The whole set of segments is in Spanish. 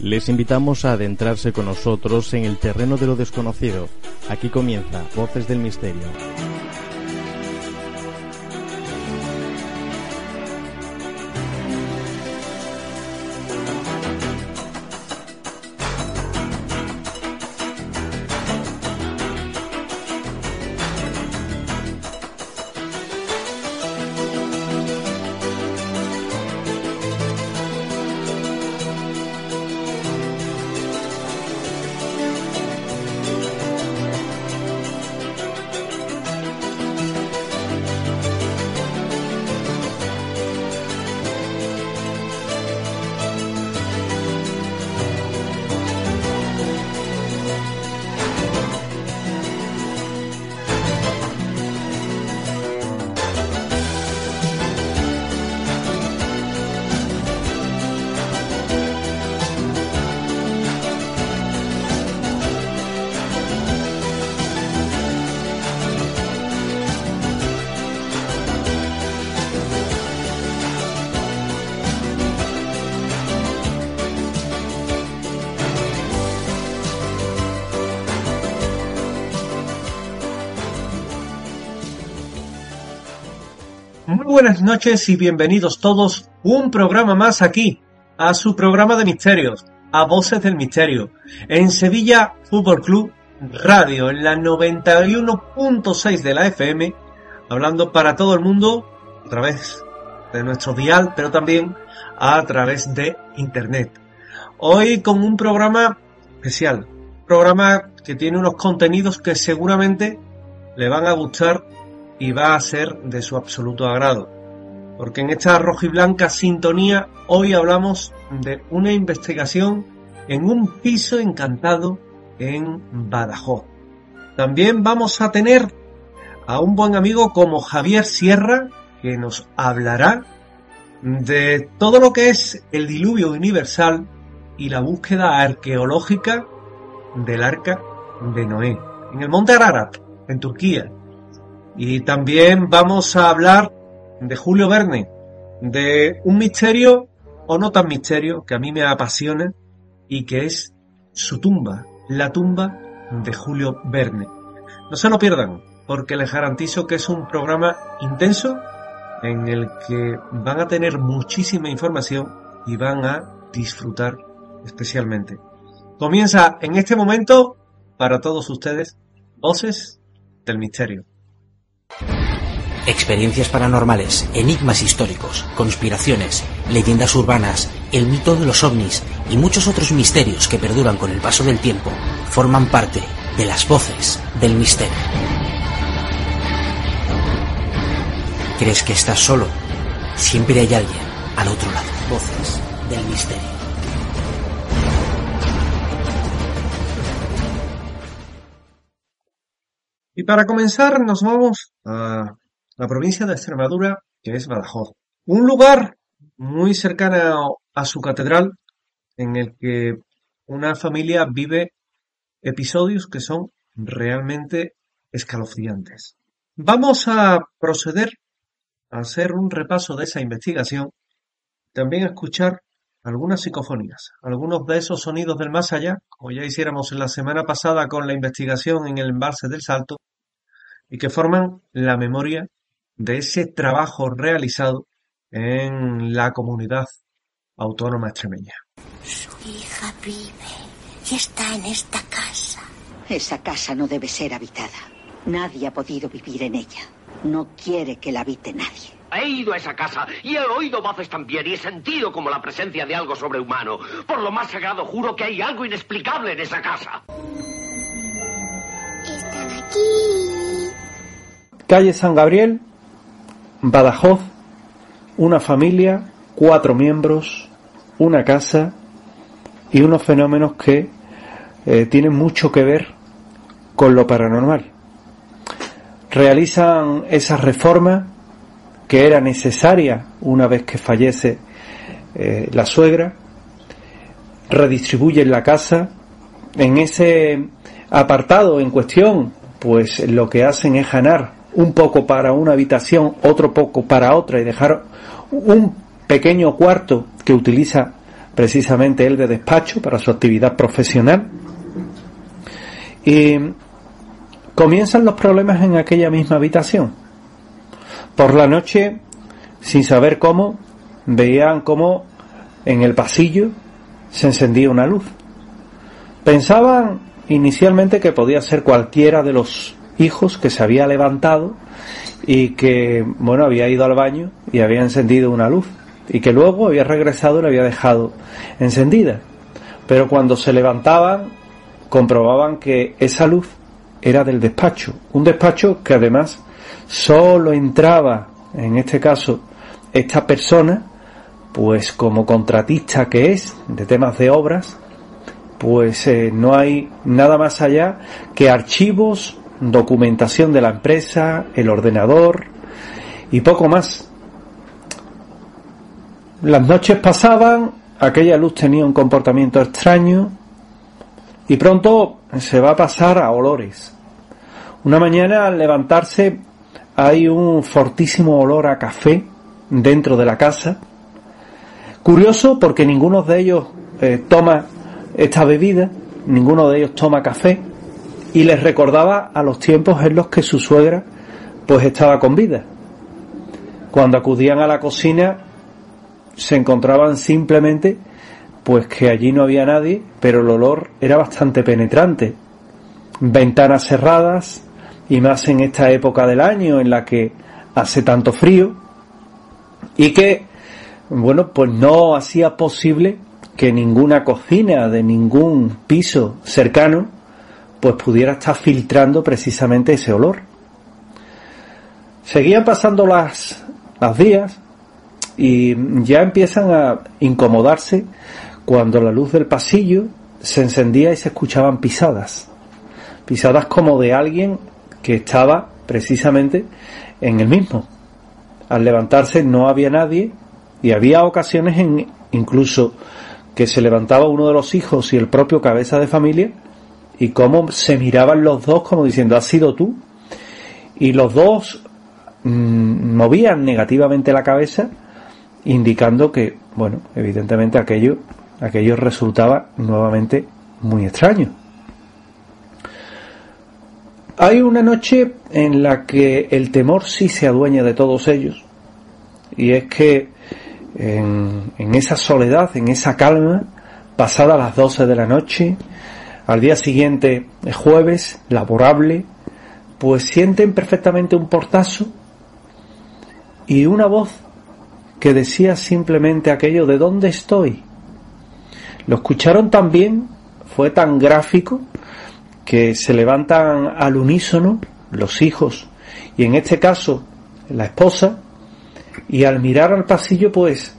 Les invitamos a adentrarse con nosotros en el terreno de lo desconocido. Aquí comienza Voces del Misterio. Muy buenas noches y bienvenidos todos un programa más aquí, a su programa de misterios, a Voces del Misterio, en Sevilla Fútbol Club Radio, en la 91.6 de la FM, hablando para todo el mundo a través de nuestro dial, pero también a través de internet. Hoy con un programa especial, un programa que tiene unos contenidos que seguramente le van a gustar y va a ser de su absoluto agrado, porque en esta rojiblanca sintonía hoy hablamos de una investigación en un piso encantado en Badajoz. También vamos a tener a un buen amigo como Javier Sierra, que nos hablará de todo lo que es el diluvio universal y la búsqueda arqueológica del Arca de Noé, en el Monte Ararat, en Turquía. Y también vamos a hablar de Julio Verne, de un misterio o no tan misterio que a mí me apasiona y que es su tumba, la tumba de Julio Verne. No se lo pierdan, porque les garantizo que es un programa intenso en el que van a tener muchísima información y van a disfrutar especialmente. Comienza en este momento, para todos ustedes, Voces del Misterio. Experiencias paranormales, enigmas históricos, conspiraciones, leyendas urbanas, el mito de los ovnis y muchos otros misterios que perduran con el paso del tiempo forman parte de las Voces del Misterio. ¿Crees que estás solo? Siempre hay alguien al otro lado. Voces del Misterio. Y para comenzar nos vamos a la provincia de Extremadura, que es Badajoz. Un lugar muy cercano a su catedral, en el que una familia vive episodios que son realmente escalofriantes. Vamos a proceder a hacer un repaso de esa investigación, también a escuchar algunas psicofonías, algunos de esos sonidos del más allá, como ya hiciéramos la semana pasada con la investigación en el embalse del Salto, y que forman la memoria de ese trabajo realizado en la comunidad autónoma extremeña. Su hija vive y está en esta casa. Esa casa no debe ser habitada. Nadie ha podido vivir en ella. No quiere que la habite nadie. He ido a esa casa y he oído voces también y he sentido como la presencia de algo sobrehumano. Por lo más sagrado juro que hay algo inexplicable en esa casa. Están aquí. Calle San Gabriel, Badajoz, una familia, 4 miembros, una casa y unos fenómenos que tienen mucho que ver con lo paranormal. Realizan esa reforma que era necesaria una vez que fallece la suegra, redistribuyen la casa. En ese apartado en cuestión, pues lo que hacen es ganar un poco para una habitación, otro poco para otra, y dejar un pequeño cuarto que utiliza precisamente él de despacho para su actividad profesional. Y comienzan los problemas en aquella misma habitación. Por la noche, sin saber cómo, veían cómo en el pasillo se encendía una luz. Pensaban inicialmente que podía ser cualquiera de los hijos que se había levantado y que, bueno, había ido al baño y había encendido una luz, y que luego había regresado y la había dejado encendida. Pero cuando se levantaban, comprobaban que esa luz era del despacho, un despacho que además solo entraba, en este caso, esta persona, pues como contratista que es de temas de obras, pues no hay nada más allá que archivos, documentación de la empresa, el ordenador y poco más. Las noches pasaban, aquella luz tenía un comportamiento extraño y pronto se va a pasar a olores. Una mañana, al levantarse, hay un fortísimo olor a café dentro de la casa. Curioso, porque ninguno de ellos toma esta bebida, ninguno de ellos toma café, y les recordaba a los tiempos en los que su suegra pues estaba con vida. Cuando acudían a la cocina se encontraban simplemente pues que allí no había nadie, pero el olor era bastante penetrante. Ventanas cerradas, y más en esta época del año en la que hace tanto frío, y que, bueno, pues no hacía posible que ninguna cocina de ningún piso cercano pues pudiera estar filtrando precisamente ese olor. Seguían pasando las días y ya empiezan a incomodarse cuando la luz del pasillo se encendía y se escuchaban pisadas como de alguien que estaba precisamente en el mismo. Al levantarse no había nadie, y había ocasiones incluso que se levantaba uno de los hijos y el propio cabeza de familia, y cómo se miraban los dos como diciendo, ¿has sido tú? Y los dos movían negativamente la cabeza, indicando que, bueno, evidentemente aquello resultaba nuevamente muy extraño. Hay una noche en la que el temor sí se adueña de todos ellos, y es que en esa soledad, en esa calma, pasadas las 12 de la noche, al día siguiente, jueves, laborable, pues sienten perfectamente un portazo y una voz que decía simplemente aquello de ¿dónde estoy? Lo escucharon tan bien, fue tan gráfico, que se levantan al unísono los hijos y en este caso la esposa, y al mirar al pasillo pues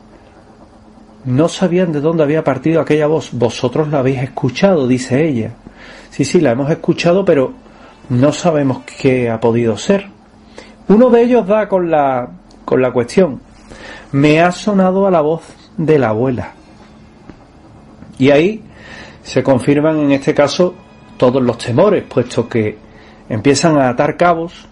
no sabían de dónde había partido aquella voz. Vosotros la habéis escuchado, dice ella. Sí, la hemos escuchado, pero no sabemos qué ha podido ser. Uno de ellos da con la cuestión. Me ha sonado a la voz de la abuela. Y ahí se confirman en este caso todos los temores, puesto que empiezan a atar cabos.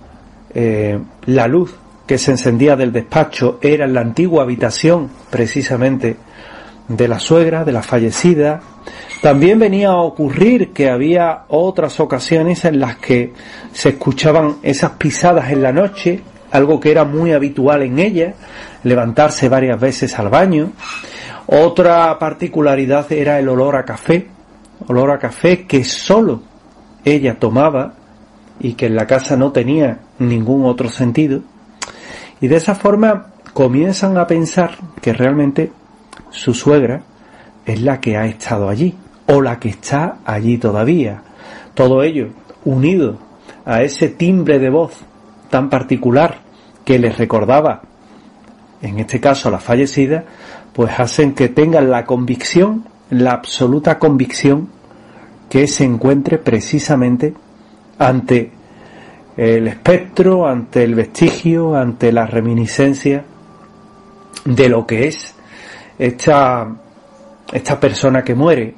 La luz que se encendía del despacho era en la antigua habitación precisamente de la suegra, de la fallecida. También venía a ocurrir que había otras ocasiones en las que se escuchaban esas pisadas en la noche, algo que era muy habitual en ella, levantarse varias veces al baño. Otra particularidad era el olor a café que solo ella tomaba y que en la casa no tenía ningún otro sentido. Y de esa forma comienzan a pensar que realmente su suegra es la que ha estado allí, o la que está allí todavía. Todo ello unido a ese timbre de voz tan particular que les recordaba, en este caso a la fallecida, pues hacen que tengan la convicción, la absoluta convicción, que se encuentre precisamente ante el espectro, ante el vestigio, ante la reminiscencia de lo que es esta persona que muere.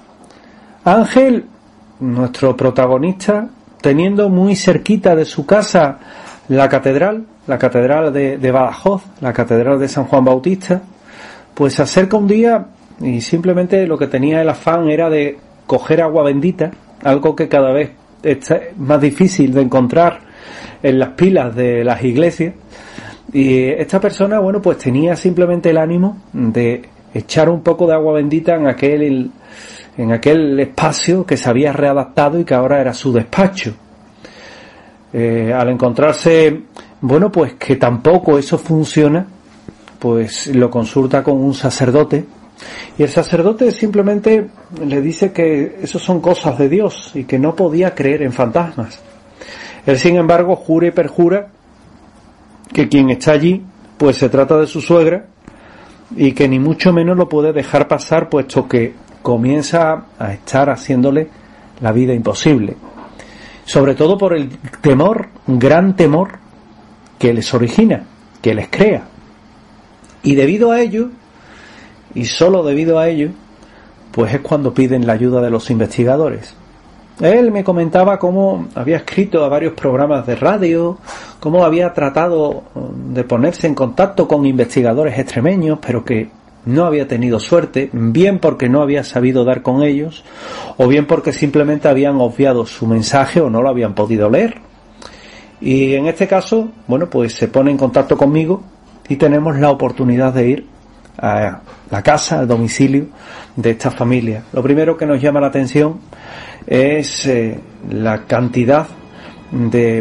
Ángel, nuestro protagonista, teniendo muy cerquita de su casa la catedral de Badajoz, la catedral de San Juan Bautista, pues se acerca un día y simplemente lo que tenía el afán era de coger agua bendita, algo que cada vez es más difícil de encontrar en las pilas de las iglesias. Y esta persona, bueno, pues tenía simplemente el ánimo de echar un poco de agua bendita en aquel espacio que se había readaptado y que ahora era su despacho. Al encontrarse, bueno, pues que tampoco eso funciona, pues lo consulta con un sacerdote, y el sacerdote simplemente le dice que eso son cosas de Dios y que no podía creer en fantasmas. Él, sin embargo, jura y perjura que quien está allí pues se trata de su suegra y que ni mucho menos lo puede dejar pasar, puesto que comienza a estar haciéndole la vida imposible, sobre todo por el temor, gran temor que les origina, que les crea. Y debido a ello, y solo debido a ello, pues es cuando piden la ayuda de los investigadores. Él me comentaba cómo había escrito a varios programas de radio, cómo había tratado de ponerse en contacto con investigadores extremeños, pero que no había tenido suerte, bien porque no había sabido dar con ellos, o bien porque simplemente habían obviado su mensaje o no lo habían podido leer. Y en este caso, bueno, pues se pone en contacto conmigo y tenemos la oportunidad de ir a la casa, al domicilio de esta familia. Lo primero que nos llama la atención es la cantidad de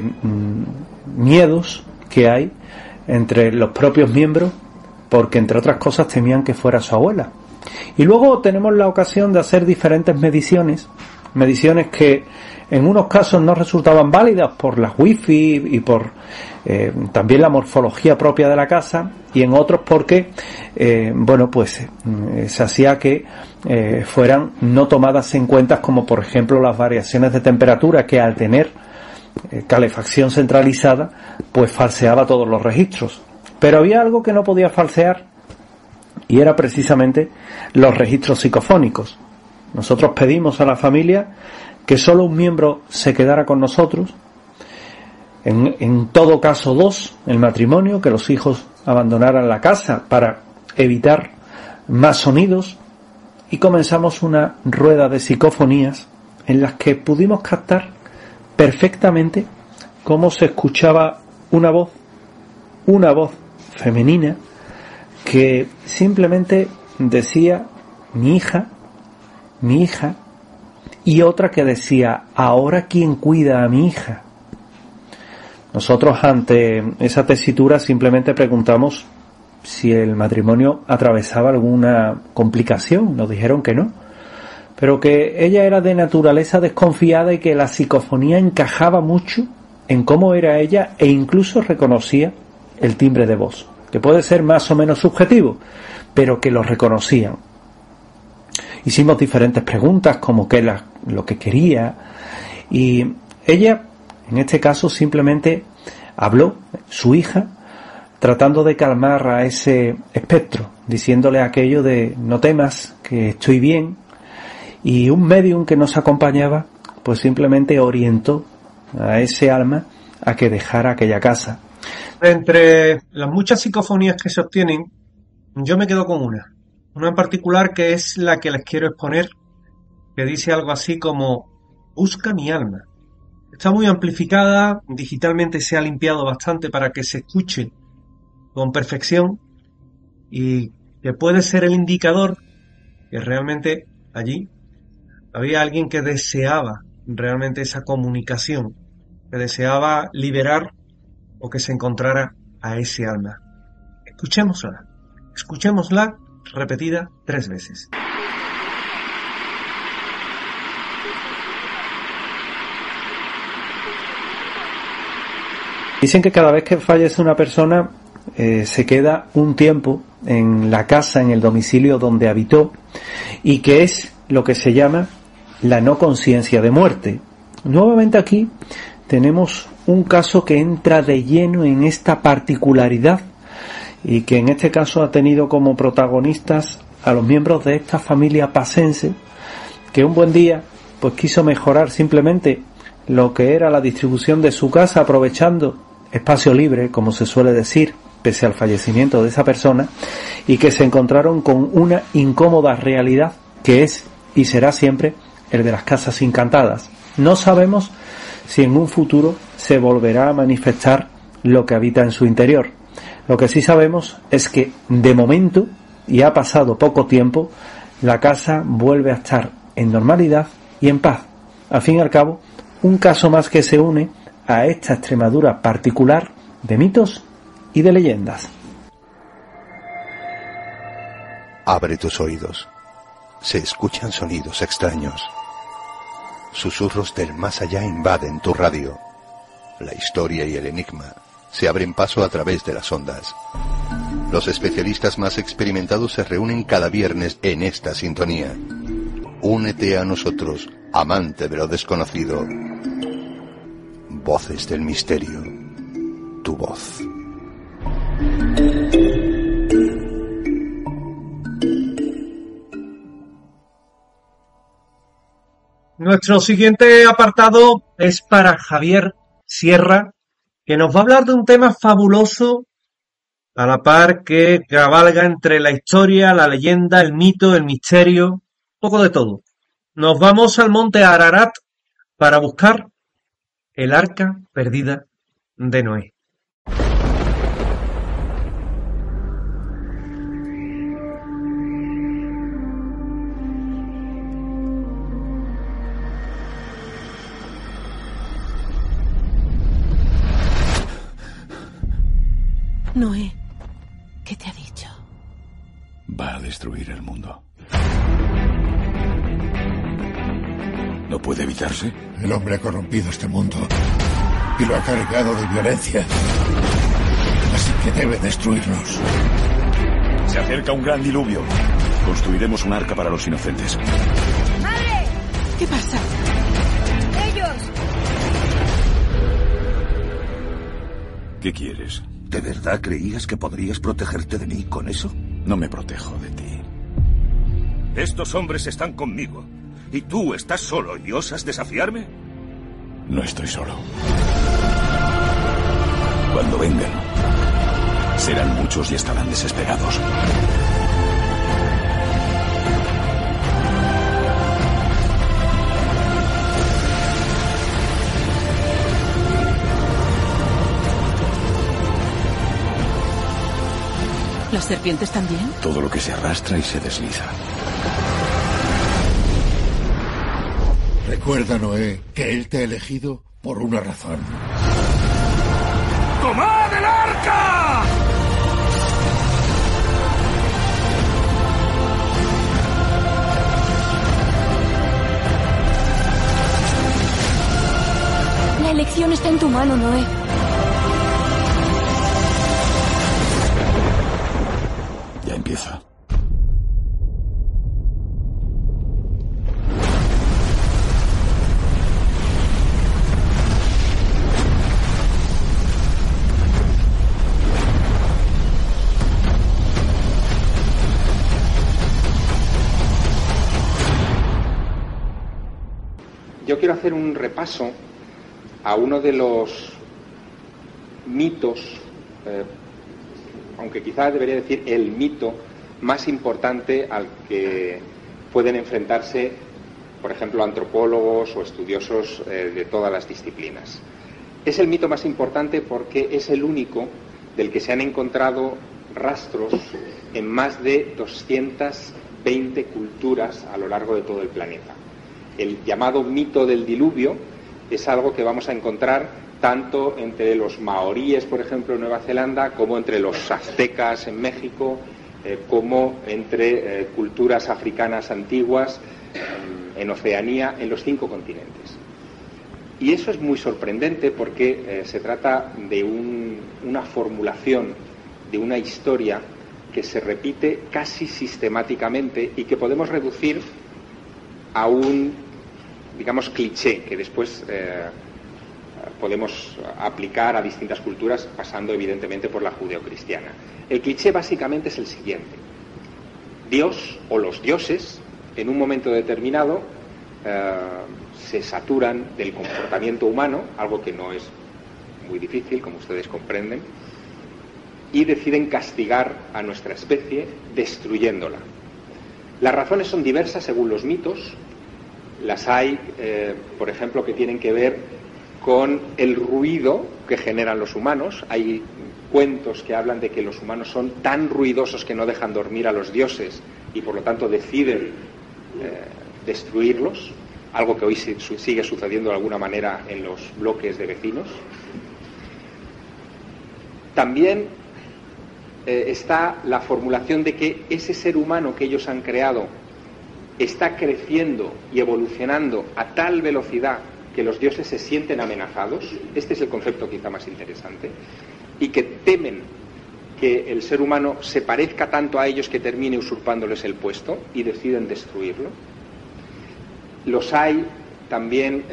miedos que hay entre los propios miembros, porque entre otras cosas temían que fuera su abuela. Y luego tenemos la ocasión de hacer diferentes mediciones que en unos casos no resultaban válidas por las wifi y por también la morfología propia de la casa, y en otros porque bueno, pues se hacía que fueran no tomadas en cuenta, como por ejemplo las variaciones de temperatura, que al tener calefacción centralizada pues falseaba todos los registros. Pero había algo que no podía falsear, y era precisamente los registros psicofónicos. Nosotros pedimos a la familia que solo un miembro se quedara con nosotros, en todo caso 2, el matrimonio, que los hijos abandonaran la casa para evitar más sonidos, y comenzamos una rueda de psicofonías en las que pudimos captar perfectamente cómo se escuchaba una voz femenina que simplemente decía mi hija, y otra que decía ahora quién cuida a mi hija. Nosotros ante esa tesitura simplemente preguntamos si el matrimonio atravesaba alguna complicación. Nos dijeron que no, pero que ella era de naturaleza desconfiada y que la psicofonía encajaba mucho en cómo era ella, e incluso reconocía el timbre de voz, que puede ser más o menos subjetivo, pero que lo reconocían. Hicimos diferentes preguntas, como qué es lo que quería, y ella, en este caso, simplemente habló, su hija, tratando de calmar a ese espectro, diciéndole aquello de no temas, que estoy bien, y un medium que nos acompañaba pues simplemente orientó a ese alma a que dejara aquella casa. Entre las muchas psicofonías que se obtienen, yo me quedo con una en particular, que es la que les quiero exponer, que dice algo así como busca mi alma. Está muy amplificada, digitalmente se ha limpiado bastante para que se escuche con perfección, y que puede ser el indicador que realmente allí había alguien que deseaba realmente esa comunicación, que deseaba liberar o que se encontrara a ese alma. Escuchémosla repetida 3 veces. Dicen que cada vez que fallece una persona se queda un tiempo en la casa, en el domicilio donde habitó, y que es lo que se llama la no conciencia de muerte. Nuevamente aquí tenemos un caso que entra de lleno en esta particularidad, y que en este caso ha tenido como protagonistas a los miembros de esta familia pacense, que un buen día pues quiso mejorar simplemente lo que era la distribución de su casa, aprovechando espacio libre, como se suele decir, pese al fallecimiento de esa persona, y que se encontraron con una incómoda realidad que es y será siempre el de las casas encantadas. No sabemos si en un futuro se volverá a manifestar lo que habita en su interior. Lo que sí sabemos es que, de momento, y ha pasado poco tiempo, la casa vuelve a estar en normalidad y en paz. Al fin y al cabo, un caso más que se une a esta Extremadura particular de mitos y de leyendas. Abre tus oídos. Se escuchan sonidos extraños. Susurros del más allá invaden tu radio. La historia y el enigma se abren paso a través de las ondas. Los especialistas más experimentados se reúnen cada viernes en esta sintonía. Únete a nosotros, amante de lo desconocido. Voces del misterio. Tu voz. Nuestro siguiente apartado es para Javier Sierra, que nos va a hablar de un tema fabuloso, a la par que cabalga entre la historia, la leyenda, el mito, el misterio, un poco de todo. Nos vamos al monte Ararat para buscar el arca perdida de Noé. Noé, ¿qué te ha dicho? Va a destruir el mundo. ¿No puede evitarse? El hombre ha corrompido este mundo y lo ha cargado de violencia. Así que debe destruirnos. Se acerca un gran diluvio. Construiremos un arca para los inocentes. ¡Madre! ¿Qué pasa? ¡Ellos! ¿Qué quieres? ¿De verdad creías que podrías protegerte de mí con eso? No me protejo de ti. Estos hombres están conmigo. ¿Y tú estás solo y osas desafiarme? No estoy solo. Cuando vengan, serán muchos y estarán desesperados. ¿Las serpientes también? Todo lo que se arrastra y se desliza. Recuerda, Noé, que él te ha elegido por una razón. ¡Tomad el arca! La elección está en tu mano, Noé. Ya empieza. Yo quiero hacer un repaso a uno de los mitos, aunque quizás debería decir el mito más importante al que pueden enfrentarse, por ejemplo, antropólogos o estudiosos de todas las disciplinas. Es el mito más importante porque es el único del que se han encontrado rastros en más de 220 culturas a lo largo de todo el planeta. El llamado mito del diluvio es algo que vamos a encontrar tanto entre los maoríes, por ejemplo, en Nueva Zelanda, como entre los aztecas en México, como entre culturas africanas antiguas en Oceanía, en los 5 continentes. Y eso es muy sorprendente porque se trata de una formulación de una historia que se repite casi sistemáticamente y que podemos reducir a un, digamos, cliché que después podemos aplicar a distintas culturas, pasando evidentemente por la judeocristiana. El cliché básicamente es el siguiente: Dios o los dioses en un momento determinado se saturan del comportamiento humano, algo que no es muy difícil, como ustedes comprenden, y deciden castigar a nuestra especie destruyéndola. Las razones son diversas según los mitos. Las hay, por ejemplo, que tienen que ver con el ruido que generan los humanos. Hay cuentos que hablan de que los humanos son tan ruidosos que no dejan dormir a los dioses y por lo tanto deciden destruirlos, algo que hoy sigue sucediendo de alguna manera en los bloques de vecinos. También está la formulación de que ese ser humano que ellos han creado está creciendo y evolucionando a tal velocidad que los dioses se sienten amenazados. Este es el concepto quizá más interesante, y que temen que el ser humano se parezca tanto a ellos que termine usurpándoles el puesto y deciden destruirlo. Los hay también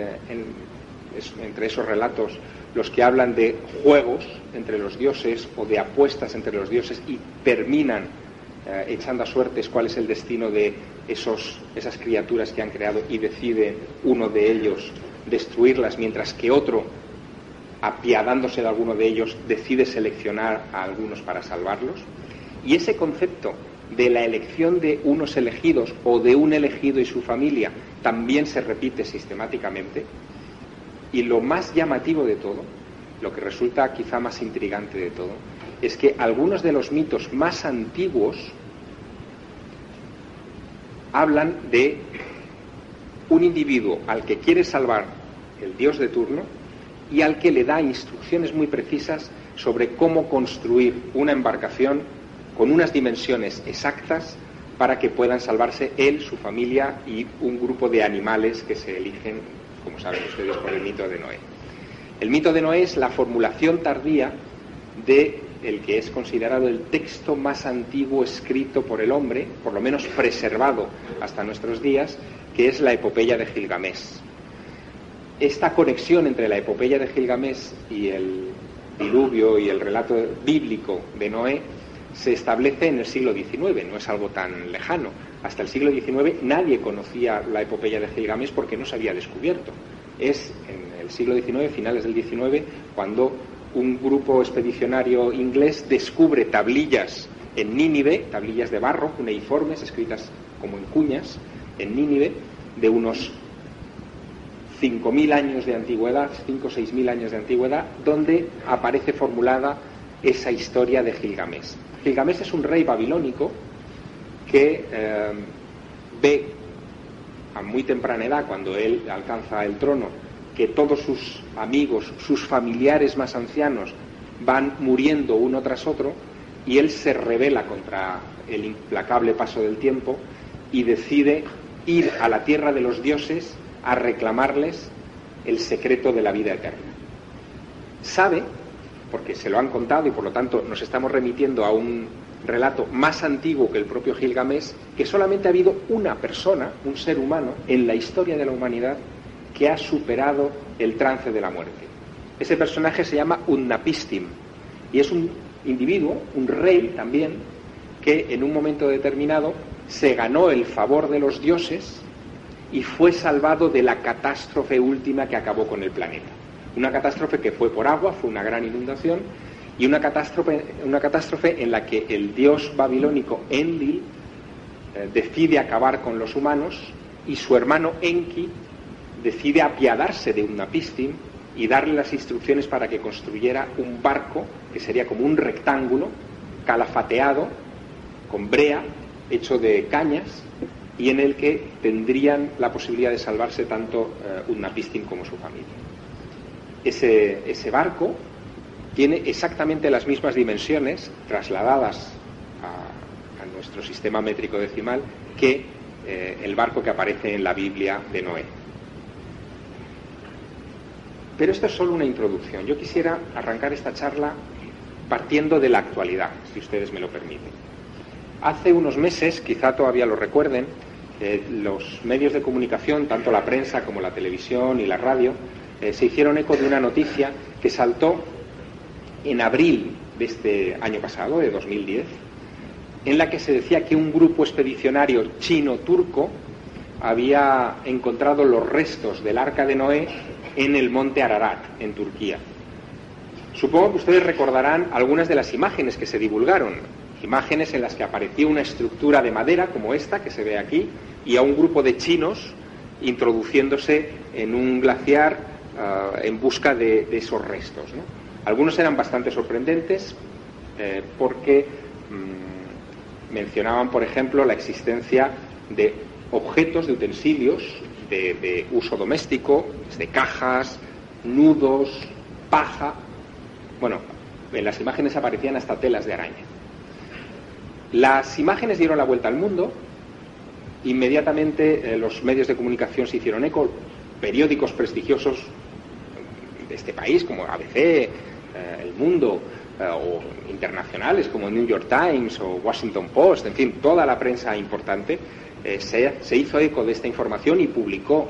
entre esos relatos los que hablan de juegos entre los dioses o de apuestas entre los dioses y terminan echando a suertes cuál es el destino de esas criaturas que han creado y decide uno de ellos destruirlas, mientras que otro, apiadándose de alguno de ellos, decide seleccionar a algunos para salvarlos. Y ese concepto de la elección de unos elegidos o de un elegido y su familia también se repite sistemáticamente. Y lo más llamativo de todo, lo que resulta quizá más intrigante de todo, es que algunos de los mitos más antiguos hablan de un individuo al que quiere salvar el dios de turno y al que le da instrucciones muy precisas sobre cómo construir una embarcación con unas dimensiones exactas para que puedan salvarse él, su familia y un grupo de animales que se eligen, como saben ustedes, por el mito de Noé. El mito de Noé es la formulación tardía de el que es considerado el texto más antiguo escrito por el hombre, por lo menos preservado hasta nuestros días, que es la epopeya de Gilgamés. Esta conexión entre la epopeya de Gilgamés y el diluvio y el relato bíblico de Noé se establece en el siglo XIX, no es algo tan lejano. Hasta el siglo XIX nadie conocía la epopeya de Gilgamés porque no se había descubierto. Es en el siglo XIX, finales del XIX, cuando un grupo expedicionario inglés descubre tablillas en Nínive, tablillas de barro, cuneiformes, escritas como en cuñas, en Nínive, de unos 5.000 años de antigüedad, 5 o 6.000 años de antigüedad, donde aparece formulada esa historia de Gilgamés. Gilgamés es un rey babilónico que ve a muy temprana edad, cuando él alcanza el trono, que todos sus amigos, sus familiares más ancianos van muriendo uno tras otro, y él se rebela contra el implacable paso del tiempo y decide ir a la tierra de los dioses a reclamarles el secreto de la vida eterna. Sabe, porque se lo han contado y por lo tanto nos estamos remitiendo a un relato más antiguo que el propio Gilgamés, que solamente ha habido una persona, un ser humano, en la historia de la humanidad que ha superado el trance de la muerte. Ese personaje se llama Utnapishtim y es un individuo, un rey también, que en un momento determinado se ganó el favor de los dioses y fue salvado de la catástrofe última que acabó con el planeta. Una catástrofe que fue por agua, fue una gran inundación, y una catástrofe en la que el dios babilónico Enlil decide acabar con los humanos y su hermano Enki decide apiadarse de Utnapishtim y darle las instrucciones para que construyera un barco que sería como un rectángulo calafateado con brea, hecho de cañas, y en el que tendrían la posibilidad de salvarse tanto Utnapishtim como su familia. Ese barco tiene exactamente las mismas dimensiones trasladadas a nuestro sistema métrico decimal que el barco que aparece en la Biblia de Noé. Pero esto es solo una introducción. Yo quisiera arrancar esta charla partiendo de la actualidad, si ustedes me lo permiten. Hace unos meses, quizá todavía lo recuerden, los medios de comunicación, tanto la prensa como la televisión y la radio, se hicieron eco de una noticia que saltó en abril de este año pasado, de 2010, en la que se decía que un grupo expedicionario chino-turco había encontrado los restos del Arca de Noé en el monte Ararat, en Turquía. Supongo que ustedes recordarán algunas de las imágenes que se divulgaron, imágenes en las que aparecía una estructura de madera como esta que se ve aquí y a un grupo de chinos introduciéndose en un glaciar en busca de esos restos, ¿no? Algunos eran bastante sorprendentes porque mencionaban, por ejemplo, la existencia de objetos, de utensilios de uso doméstico, desde cajas, nudos, paja. Bueno, en las imágenes aparecían hasta telas de araña. Las imágenes dieron la vuelta al mundo. Inmediatamente los medios de comunicación se hicieron eco, periódicos prestigiosos de este país como ABC, El Mundo, o internacionales como New York Times o Washington Post, en fin, toda la prensa importante se hizo eco de esta información y publicó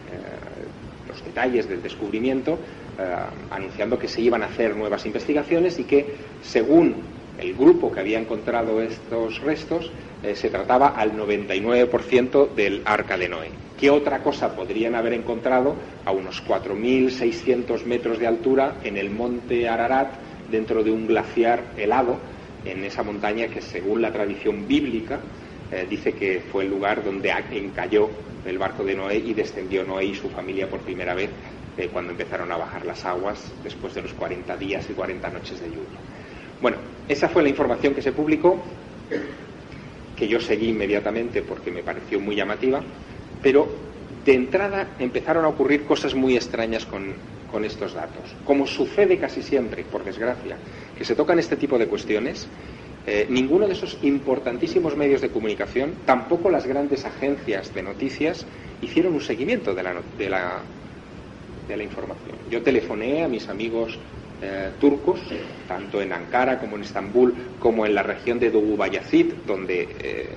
los detalles del descubrimiento, anunciando que se iban a hacer nuevas investigaciones y que, según el grupo que había encontrado estos restos, se trataba al 99% del Arca de Noé. ¿Qué otra cosa podrían haber encontrado a unos 4.600 metros de altura en el monte Ararat, dentro de un glaciar helado, en esa montaña que, según la tradición bíblica, dice que fue el lugar donde encalló el barco de Noé y descendió Noé y su familia por primera vez cuando empezaron a bajar las aguas después de los 40 días y 40 noches de lluvia? Bueno, esa fue la información que se publicó, que yo seguí inmediatamente porque me pareció muy llamativa, pero de entrada empezaron a ocurrir cosas muy extrañas con estos datos. Como sucede casi siempre, por desgracia, que se tocan este tipo de cuestiones, ninguno de esos importantísimos medios de comunicación, tampoco las grandes agencias de noticias, hicieron un seguimiento de la información. Yo telefoné a mis amigos turcos, tanto en Ankara como en Estambul, como en la región de Doğu Bayazid, donde,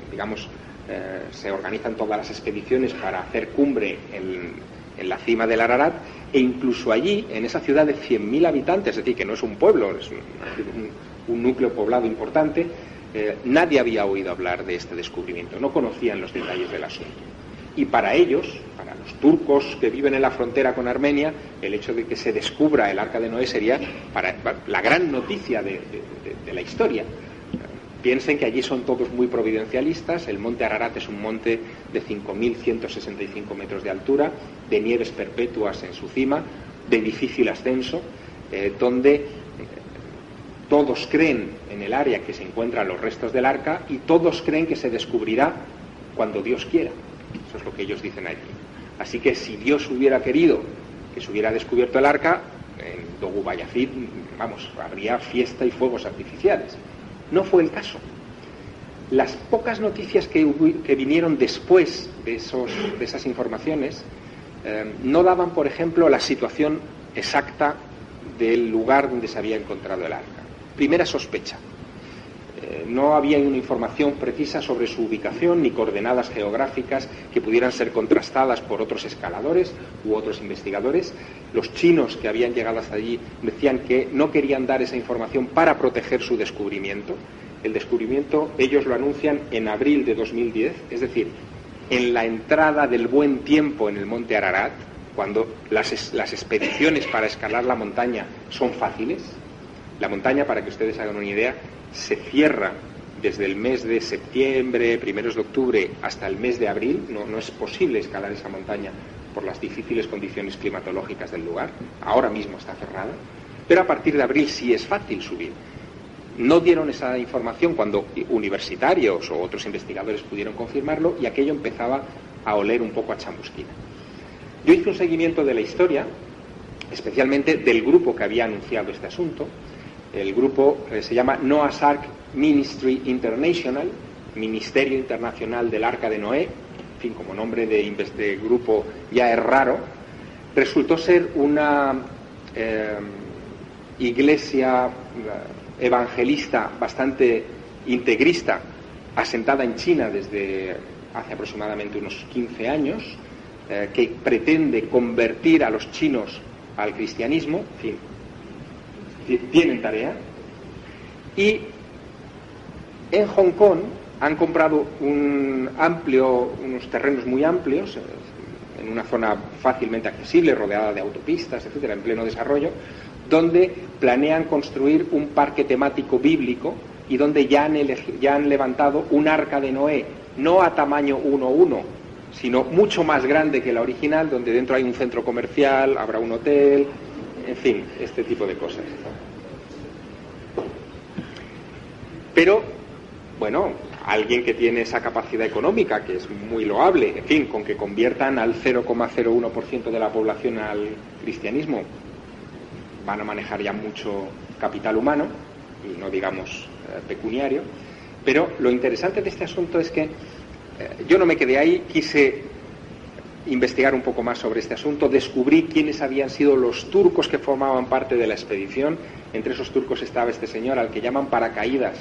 se organizan todas las expediciones para hacer cumbre en la cima del Ararat, e incluso allí, en esa ciudad de 100.000 habitantes, es decir, que no es un pueblo, es un núcleo poblado importante, nadie había oído hablar de este descubrimiento, no conocían los detalles del asunto. Y para ellos, para los turcos que viven en la frontera con Armenia, el hecho de que se descubra el Arca de Noé sería para la gran noticia de la historia. Piensen que allí son todos muy providencialistas. El monte Ararat es un monte de 5.165 metros de altura, de nieves perpetuas en su cima, de difícil ascenso, donde todos creen en el área que se encuentran los restos del arca y todos creen que se descubrirá cuando Dios quiera. Eso es lo que ellos dicen allí. Así que si Dios hubiera querido que se hubiera descubierto el arca, en Doğu Bayazid, habría fiesta y fuegos artificiales. No fue el caso. Las pocas noticias que vinieron después de esas informaciones no daban, por ejemplo, la situación exacta del lugar donde se había encontrado el arca. Primera sospecha. No había una información precisa sobre su ubicación ni coordenadas geográficas que pudieran ser contrastadas por otros escaladores u otros investigadores. Los chinos que habían llegado hasta allí decían que no querían dar esa información para proteger su descubrimiento. El descubrimiento ellos lo anuncian en abril de 2010, es decir, en la entrada del buen tiempo en el monte Ararat, cuando las expediciones para escalar la montaña son fáciles. La montaña, para que ustedes hagan una idea, se cierra desde el mes de septiembre, primeros de octubre, hasta el mes de abril. No es posible escalar esa montaña por las difíciles condiciones climatológicas del lugar. Ahora mismo está cerrada, pero a partir de abril sí es fácil subir. No dieron esa información cuando universitarios o otros investigadores pudieron confirmarlo, y aquello empezaba a oler un poco a chamusquina. Yo hice un seguimiento de la historia, especialmente del grupo que había anunciado este asunto. El grupo se llama Noah's Ark Ministry International, Ministerio Internacional del Arca de Noé. En fin, como nombre de grupo ya es raro. Resultó ser una iglesia evangelista bastante integrista, asentada en China desde hace aproximadamente unos 15 años, que pretende convertir a los chinos al cristianismo. En fin, tienen tarea. Y en Hong Kong han comprado unos terrenos muy amplios en una zona fácilmente accesible, rodeada de autopistas, etcétera, en pleno desarrollo, donde planean construir un parque temático bíblico y donde ya han levantado un arca de Noé, no a tamaño 1:1, sino mucho más grande que la original, donde dentro hay un centro comercial, habrá un hotel, en fin, este tipo de cosas. Pero, bueno, alguien que tiene esa capacidad económica, que es muy loable, en fin, con que conviertan al 0,01% de la población al cristianismo, van a manejar ya mucho capital humano, y no digamos pecuniario. Pero lo interesante de este asunto es que yo no me quedé ahí, quise investigar un poco más sobre este asunto, descubrí quiénes habían sido los turcos que formaban parte de la expedición. Entre esos turcos estaba este señor al que llaman Paracaídas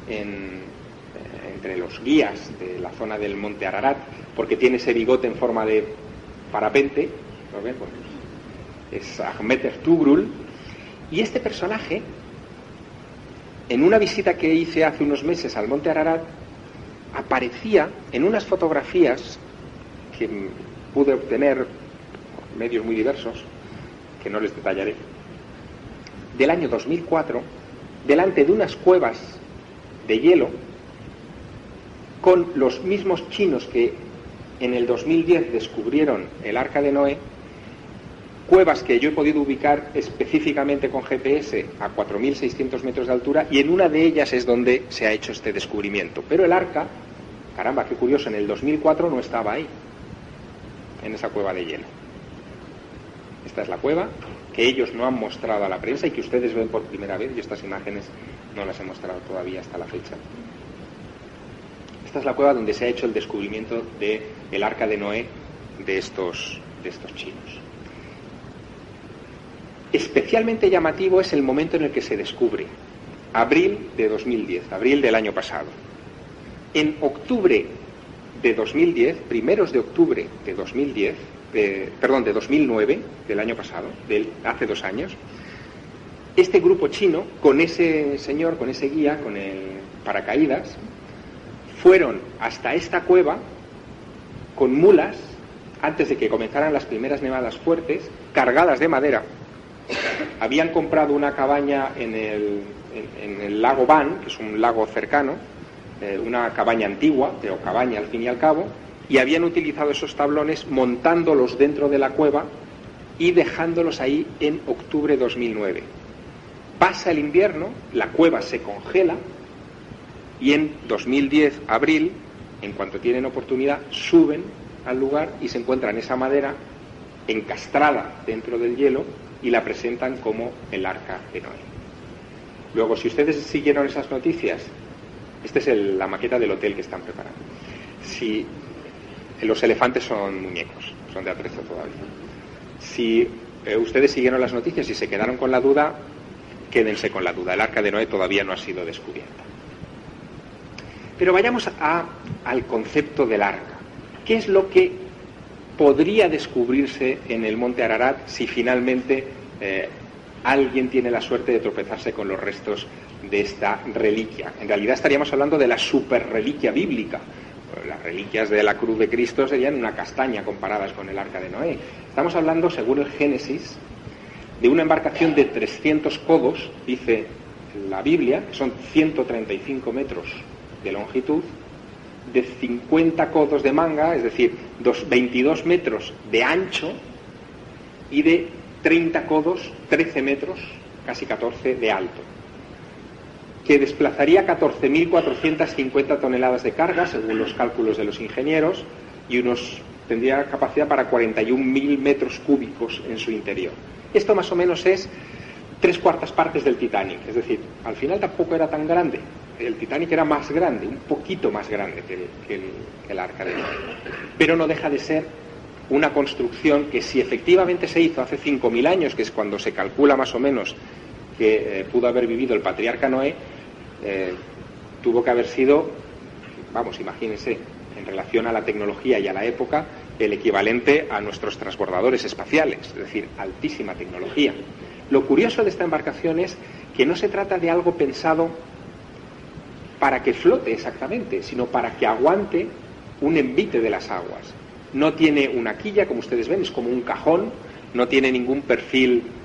entre los guías de la zona del monte Ararat, porque tiene ese bigote en forma de parapente, ¿lo ven? Pues es Ahmet Ertugrul. Y este personaje, en una visita que hice hace unos meses al monte Ararat, aparecía en unas fotografías que pude obtener medios muy diversos, que no les detallaré, del año 2004, delante de unas cuevas de hielo, con los mismos chinos que en el 2010 descubrieron el Arca de Noé, cuevas que yo he podido ubicar específicamente con GPS a 4.600 metros de altura, y en una de ellas es donde se ha hecho este descubrimiento. Pero el arca, caramba, qué curioso, en el 2004 no estaba ahí, en esa cueva de hielo. Esta es la cueva que ellos no han mostrado a la prensa y que ustedes ven por primera vez, y estas imágenes no las he mostrado todavía hasta la fecha. Esta es la cueva donde se ha hecho el descubrimiento del Arca de Noé de estos chinos. Especialmente llamativo es el momento en el que se descubre, abril de 2010, abril del año pasado. En octubre de 2010, primeros de octubre de 2010, de 2009, del año pasado, hace 2 años, este grupo chino, con ese señor, con ese guía, con el Paracaídas, fueron hasta esta cueva con mulas, antes de que comenzaran las primeras nevadas fuertes, cargadas de madera. Habían comprado una cabaña en el lago Van, que es un lago cercano, una cabaña antigua, pero cabaña al fin y al cabo, y habían utilizado esos tablones montándolos dentro de la cueva y dejándolos ahí en octubre de 2009. Pasa el invierno, la cueva se congela y en 2010, abril, en cuanto tienen oportunidad, suben al lugar y se encuentran esa madera encastrada dentro del hielo y la presentan como el Arca de Noé. Luego, si ustedes siguieron esas noticias, esta es la maqueta del hotel que están preparando. Si los elefantes son muñecos, son de atrezo todavía. Si ustedes siguieron las noticias y se quedaron con la duda, quédense con la duda. El Arca de Noé todavía no ha sido descubierta. Pero vayamos al concepto del arca. ¿Qué es lo que podría descubrirse en el monte Ararat si finalmente alguien tiene la suerte de tropezarse con los restos de esta reliquia? En realidad estaríamos hablando de la superreliquia bíblica. Las reliquias de la cruz de Cristo serían una castaña comparadas con el Arca de Noé. Estamos hablando, según el Génesis, de una embarcación de 300 codos, dice la Biblia, que son 135 metros de longitud, de 50 codos de manga, es decir, 22 metros de ancho, y de 30 codos, 13 metros, casi 14 de alto, que desplazaría 14.450 toneladas de carga, según los cálculos de los ingenieros, y tendría capacidad para 41.000 metros cúbicos en su interior. Esto más o menos es 3/4 partes del Titanic, es decir, al final tampoco era tan grande. El Titanic era más grande, un poquito más grande que el Arca de Noé, pero no deja de ser una construcción que, si efectivamente se hizo hace 5.000 años, que es cuando se calcula más o menos que pudo haber vivido el patriarca Noé, tuvo que haber sido, vamos, imagínense, en relación a la tecnología y a la época, el equivalente a nuestros transbordadores espaciales, es decir, altísima tecnología. Lo curioso de esta embarcación es que no se trata de algo pensado para que flote exactamente, sino para que aguante un envite de las aguas. No tiene una quilla, como ustedes ven, es como un cajón, no tiene ningún perfil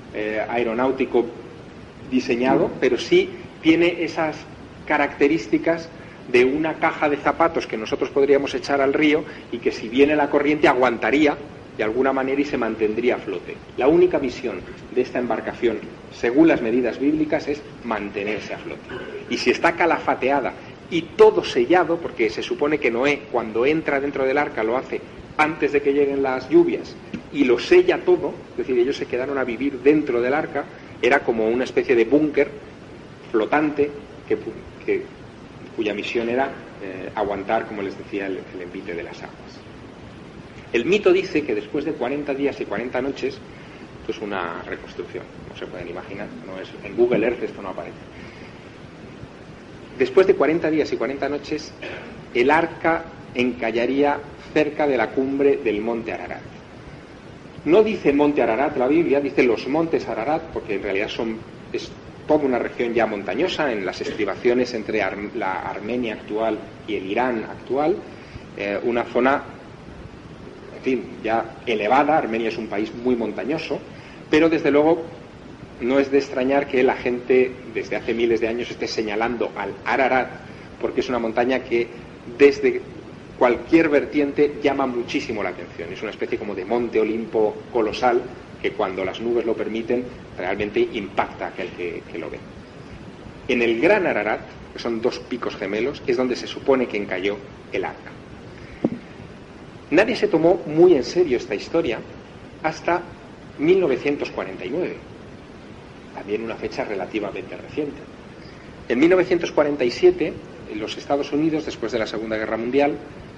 aeronáutico diseñado, pero sí tiene esas características de una caja de zapatos que nosotros podríamos echar al río y que si viene la corriente aguantaría de alguna manera y se mantendría a flote. La única misión de esta embarcación, según las medidas bíblicas, es mantenerse a flote. Y si está calafateada y todo sellado, porque se supone que Noé, cuando entra dentro del arca, lo hace antes de que lleguen las lluvias, y lo sella todo, es decir, ellos se quedaron a vivir dentro del arca, era como una especie de búnker flotante cuya misión era aguantar, como les decía, el envite de las aguas. El mito dice que después de 40 días y 40 noches, esto es una reconstrucción, no se pueden imaginar, no es, en Google Earth esto no aparece. Después de 40 días y 40 noches, el arca encallaría cerca de la cumbre del monte Ararat. No dice monte Ararat la Biblia, dice los montes Ararat, porque en realidad es toda una región ya montañosa, en las estribaciones entre la Armenia actual y el Irán actual, una zona, en fin, ya elevada. Armenia es un país muy montañoso, pero desde luego no es de extrañar que la gente desde hace miles de años esté señalando al Ararat, porque es una montaña que desde cualquier vertiente llama muchísimo la atención. Es una especie como de monte Olimpo colosal que cuando las nubes lo permiten realmente impacta a aquel que lo ve. En el Gran Ararat, que son dos picos gemelos, es donde se supone que encalló el arca. Nadie se tomó muy en serio esta historia hasta 1949, también una fecha relativamente reciente. En 1947, los Estados Unidos, después de la Segunda Guerra Mundial,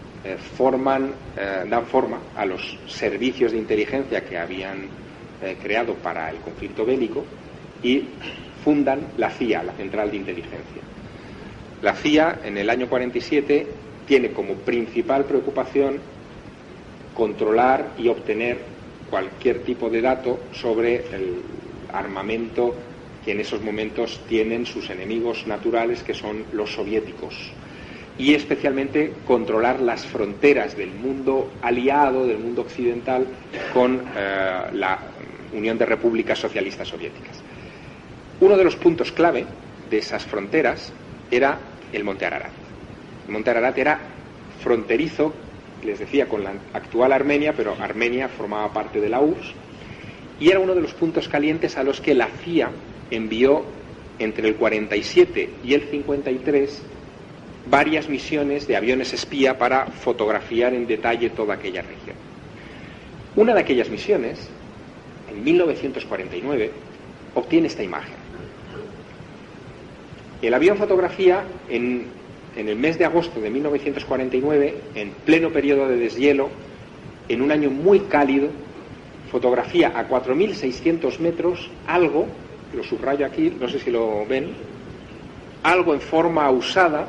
dan forma a los servicios de inteligencia que habían creado para el conflicto bélico y fundan la CIA, la Central de Inteligencia. La CIA, en el año 47, tiene como principal preocupación controlar y obtener cualquier tipo de dato sobre el armamento que en esos momentos tienen sus enemigos naturales, que son los soviéticos, y especialmente controlar las fronteras del mundo aliado, del mundo occidental, con la Unión de Repúblicas Socialistas Soviéticas. Uno de los puntos clave de esas fronteras era el monte Ararat. El monte Ararat era fronterizo, les decía, con la actual Armenia, pero Armenia formaba parte de la URSS, y era uno de los puntos calientes a los que la CIA envió entre el 47 y el 53 varias misiones de aviones espía para fotografiar en detalle toda aquella región. Una de aquellas misiones, en 1949, obtiene esta imagen. El avión fotografía en el mes de agosto de 1949, en pleno periodo de deshielo, en un año muy cálido, fotografía a 4.600 metros algo, lo subrayo aquí, no sé si lo ven, algo en forma usada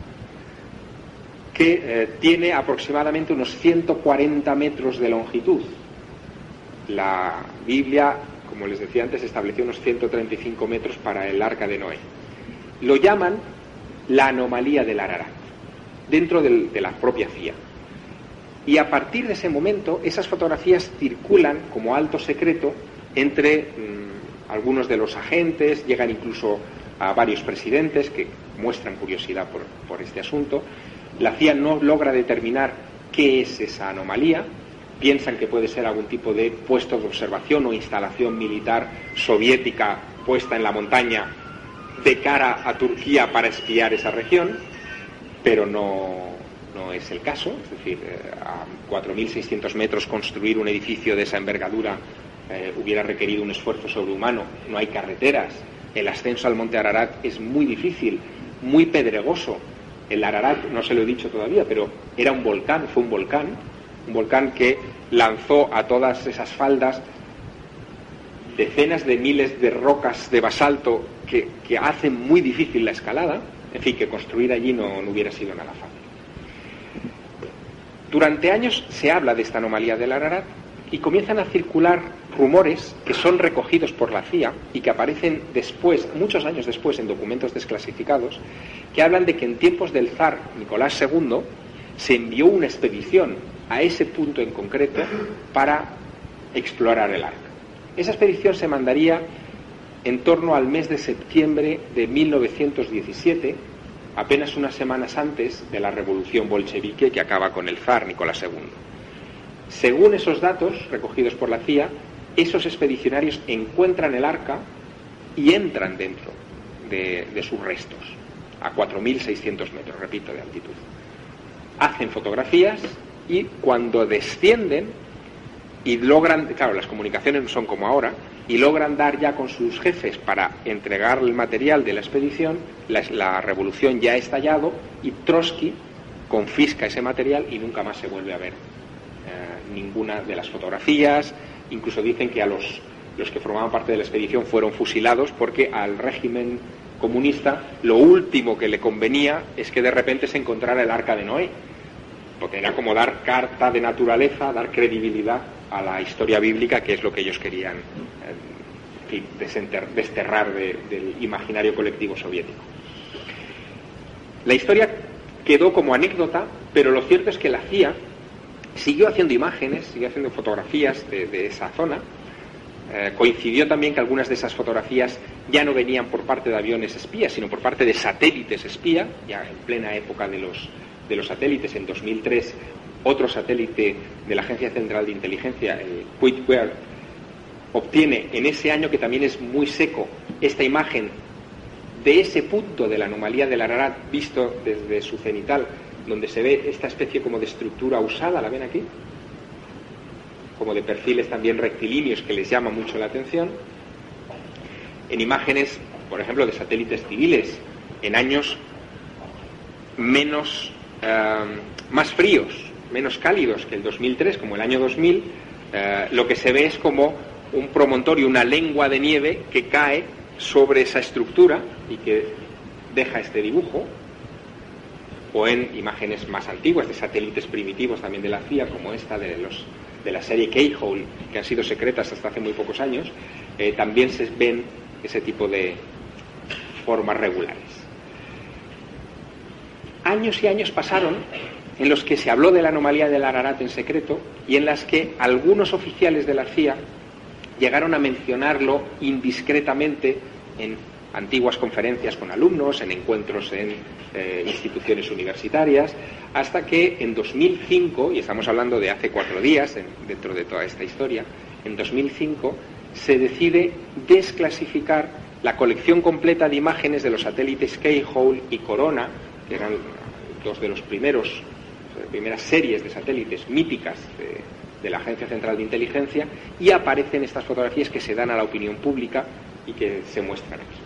que tiene aproximadamente unos 140 metros de longitud. La Biblia, como les decía antes, estableció unos 135 metros para el arca de Noé. Lo llaman la anomalía del Ararat, dentro de la propia CIA. Y a partir de ese momento, esas fotografías circulan como alto secreto entre algunos de los agentes, llegan incluso a varios presidentes que muestran curiosidad por este asunto. La CIA no logra determinar qué es esa anomalía, piensan que puede ser algún tipo de puesto de observación o instalación militar soviética puesta en la montaña de cara a Turquía para espiar esa región, pero no es el caso. Es decir, a 4.600 metros construir un edificio de esa envergadura hubiera requerido un esfuerzo sobrehumano. No hay carreteras, el ascenso al monte Ararat es muy difícil, muy pedregoso. El Ararat, no se lo he dicho todavía, pero era un volcán, fue un volcán que lanzó a todas esas faldas decenas de miles de rocas de basalto que hacen muy difícil la escalada. En fin, que construir allí no hubiera sido nada fácil. Durante años se habla de esta anomalía del Ararat y comienzan a circular rumores que son recogidos por la CIA y que aparecen después, muchos años después, en documentos desclasificados, que hablan de que en tiempos del zar Nicolás II se envió una expedición a ese punto en concreto para explorar el arca. Esa expedición se mandaría en torno al mes de septiembre de 1917, apenas unas semanas antes de la revolución bolchevique que acaba con el zar Nicolás II. Según esos datos recogidos por la CIA, esos expedicionarios encuentran el arca y entran dentro de sus restos, a 4.600 metros, repito, de altitud. Hacen fotografías y cuando descienden y logran, claro, las comunicaciones no son como ahora, y logran dar ya con sus jefes para entregar el material de la expedición, la revolución ya ha estallado y Trotsky confisca ese material y nunca más se vuelve a ver ninguna de las fotografías. Incluso dicen que a los que formaban parte de la expedición fueron fusilados porque al régimen comunista lo último que le convenía es que de repente se encontrara el Arca de Noé, porque era como dar carta de naturaleza, dar credibilidad a la historia bíblica, que es lo que ellos querían desterrar del imaginario colectivo soviético. La historia quedó como anécdota, pero lo cierto es que la CIA siguió haciendo imágenes, siguió haciendo fotografías de esa zona. Coincidió también que algunas de esas fotografías ya no venían por parte de aviones espías, sino por parte de satélites espía, ya en plena época de los satélites. En 2003, otro satélite de la Agencia Central de Inteligencia, el Kuiper, obtiene en ese año, que también es muy seco, esta imagen de ese punto de la anomalía del Ararat visto desde su cenital, donde se ve esta especie como de estructura usada, ¿la ven aquí? Como de perfiles también rectilíneos que les llama mucho la atención. En imágenes, por ejemplo, de satélites civiles, en años más fríos, menos cálidos que el 2003, como el año 2000, lo que se ve es como un promontorio, una lengua de nieve que cae sobre esa estructura y que deja este dibujo. O en imágenes más antiguas de satélites primitivos también de la CIA, como esta de la serie Keyhole, que han sido secretas hasta hace muy pocos años, también se ven ese tipo de formas regulares. Años y años pasaron en los que se habló de la anomalía del Ararat en secreto y en las que algunos oficiales de la CIA llegaron a mencionarlo indiscretamente en antiguas conferencias con alumnos, en encuentros en instituciones universitarias, hasta que en 2005, y estamos hablando de hace 4 días dentro de toda esta historia, en 2005 se decide desclasificar la colección completa de imágenes de los satélites Keyhole y Corona, que eran dos de las primeras series de satélites míticas de la Agencia Central de Inteligencia, y aparecen estas fotografías que se dan a la opinión pública y que se muestran aquí.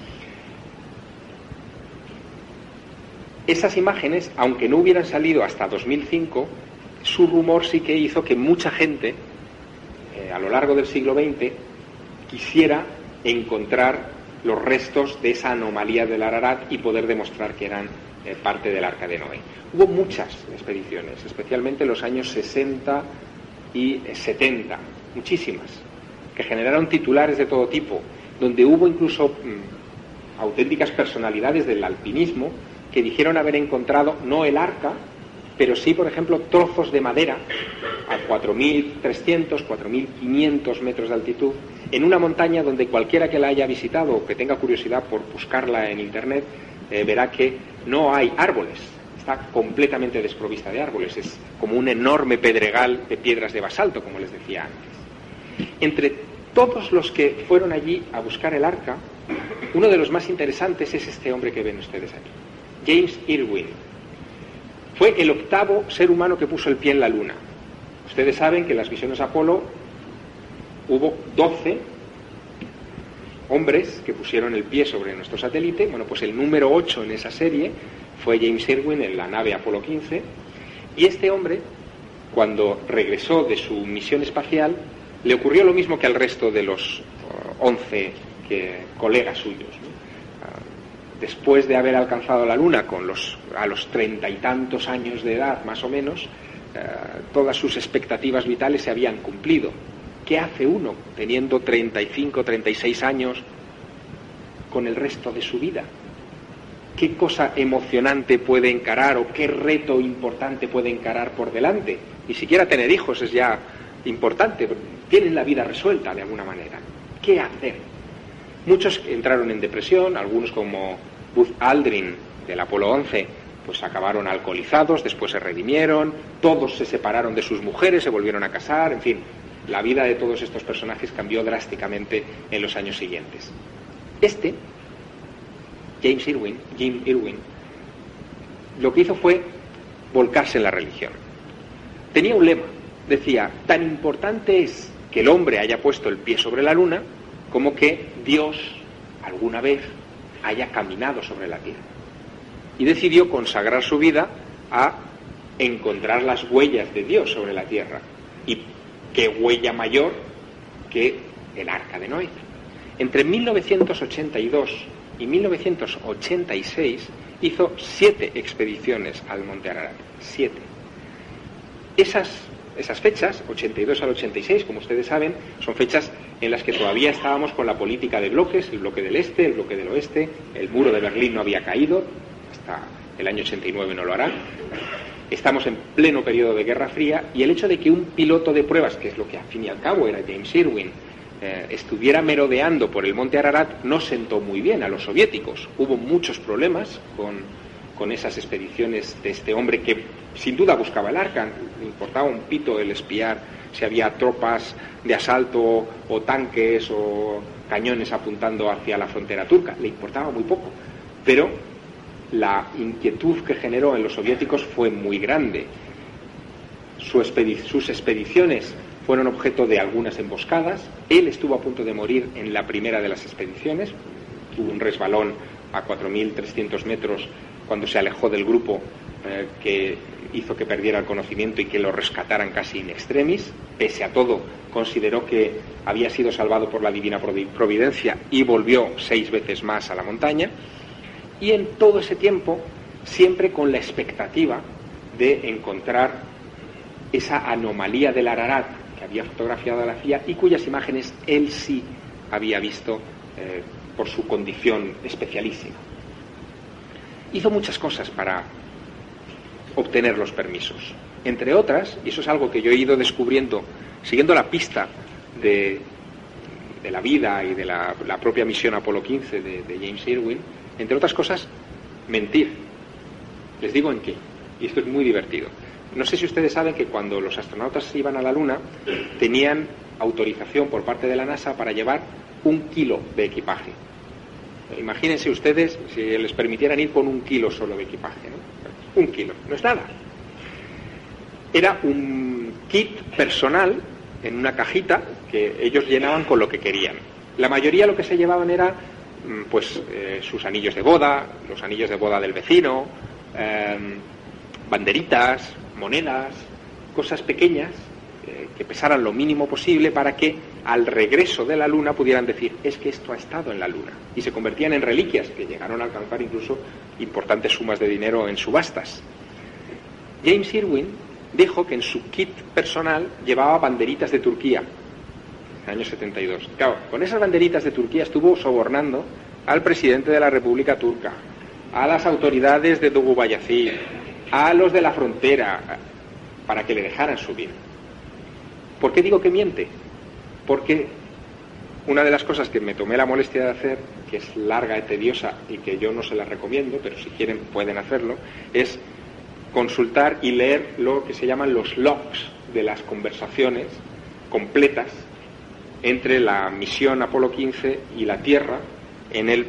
Esas imágenes, aunque no hubieran salido hasta 2005, su rumor sí que hizo que mucha gente a lo largo del siglo XX quisiera encontrar los restos de esa anomalía del Ararat y poder demostrar que eran parte del Arca de Noé. Hubo muchas expediciones, especialmente en los años 60 y 70, muchísimas, que generaron titulares de todo tipo, donde hubo incluso auténticas personalidades del alpinismo que dijeron haber encontrado no el arca, pero sí, por ejemplo, trozos de madera a 4.300, 4.500 metros de altitud, en una montaña donde cualquiera que la haya visitado o que tenga curiosidad por buscarla en internet, verá que no hay árboles, está completamente desprovista de árboles, es como un enorme pedregal de piedras de basalto, como les decía antes. Entre todos los que fueron allí a buscar el arca, uno de los más interesantes es este hombre que ven ustedes aquí, James Irwin. Fue el 8º ser humano que puso el pie en la Luna. Ustedes saben que en las misiones Apolo hubo 12 hombres que pusieron el pie sobre nuestro satélite. Bueno, pues el número 8 en esa serie fue James Irwin en la nave Apolo 15. Y este hombre, cuando regresó de su misión espacial, le ocurrió lo mismo que al resto de los 11 colegas suyos, ¿no? Después de haber alcanzado la Luna a los 30 y tantos años de edad, más o menos, todas sus expectativas vitales se habían cumplido. ¿Qué hace uno teniendo 35, 36 años con el resto de su vida? ¿Qué cosa emocionante puede encarar o qué reto importante puede encarar por delante? Ni siquiera tener hijos es ya importante. tienen la vida resuelta de alguna manera. ¿Qué hacer? Muchos entraron en depresión, algunos como Buzz Aldrin del Apolo 11, pues acabaron alcoholizados, después se redimieron, todos se separaron de sus mujeres, se volvieron a casar, en fin, la vida de todos estos personajes cambió drásticamente en los años siguientes. Jim Irwin, lo que hizo fue volcarse en la religión. Tenía un lema, decía, tan importante es que el hombre haya puesto el pie sobre la luna como que Dios alguna vez haya caminado sobre la tierra. Y decidió consagrar su vida a encontrar las huellas de Dios sobre la tierra. ¿Y qué huella mayor que el Arca de Noé? Entre 1982 y 1986 hizo 7 expediciones al Monte Ararat. 7. Esas fechas, 82 al 86, como ustedes saben, son fechas en las que todavía estábamos con la política de bloques, el bloque del este, el bloque del oeste, el muro de Berlín no había caído, hasta el año 89 no lo hará. Estamos en pleno periodo de Guerra Fría y el hecho de que un piloto de pruebas, que es lo que al fin y al cabo era James Irwin, estuviera merodeando por el Monte Ararat no sentó muy bien a los soviéticos. Hubo muchos problemas con esas expediciones de este hombre que sin duda buscaba el arca, le importaba un pito el espiar si había tropas de asalto o tanques o cañones apuntando hacia la frontera turca, le importaba muy poco, pero la inquietud que generó en los soviéticos fue muy grande. Sus expediciones fueron objeto de algunas emboscadas, él estuvo a punto de morir en la primera de las expediciones, tuvo un resbalón a 4.300 metros cuando se alejó del grupo que hizo que perdiera el conocimiento y que lo rescataran casi in extremis. Pese a todo, consideró que había sido salvado por la divina providencia y volvió 6 veces más a la montaña. Y en todo ese tiempo, siempre con la expectativa de encontrar esa anomalía del Ararat que había fotografiado la CIA y cuyas imágenes él sí había visto por su condición especialísima. Hizo muchas cosas para obtener los permisos. Entre otras, y eso es algo que yo he ido descubriendo siguiendo la pista de la vida y de la propia misión Apolo 15 de James Irwin, entre otras cosas, mentir. Les digo en qué, y esto es muy divertido. No sé si ustedes saben que cuando los astronautas iban a la Luna tenían autorización por parte de la NASA para llevar 1 kilo de equipaje. Imagínense ustedes si les permitieran ir con 1 kilo solo de equipaje, ¿no? 1 kilo, no es nada. Era un kit personal en una cajita que ellos llenaban con lo que querían. La mayoría lo que se llevaban era sus anillos de boda, los anillos de boda del vecino, banderitas, monedas, cosas pequeñas que pesaran lo mínimo posible para que al regreso de la Luna pudieran decir, es que esto ha estado en la Luna, y se convertían en reliquias que llegaron a alcanzar incluso importantes sumas de dinero en subastas. James Irwin dijo que en su kit personal llevaba banderitas de Turquía en el año 72. Claro, con esas banderitas de Turquía estuvo sobornando al presidente de la República Turca, a las autoridades de Doğu Bayazid, a los de la frontera, para que le dejaran subir. ¿Por qué digo que miente? Porque una de las cosas que me tomé la molestia de hacer, que es larga y tediosa y que yo no se la recomiendo, pero si quieren pueden hacerlo, es consultar y leer lo que se llaman los logs de las conversaciones completas entre la misión Apolo 15 y la Tierra en el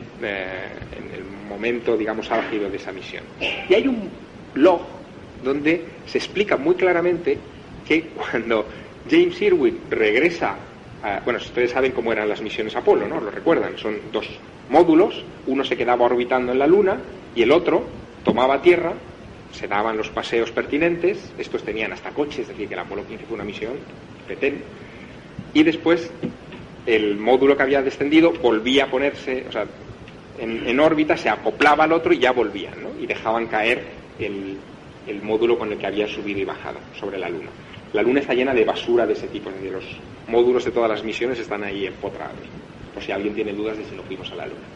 momento, digamos, álgido de esa misión. Y hay un log donde se explica muy claramente que cuando James Irwin regresa bueno, ustedes saben cómo eran las misiones Apolo, ¿no? Lo recuerdan, son 2 módulos, uno se quedaba orbitando en la Luna y el otro tomaba tierra, se daban los paseos pertinentes, estos tenían hasta coches, es decir, que el Apolo 15 fue una misión petén, y después el módulo que había descendido volvía a ponerse, o sea, en órbita, se acoplaba al otro y ya volvían, ¿no? Y dejaban caer el módulo con el que había subido y bajado sobre la Luna. La Luna está llena de basura de ese tipo, es decir, los módulos de todas las misiones están ahí empotrados, por si alguien tiene dudas de si no fuimos a la Luna.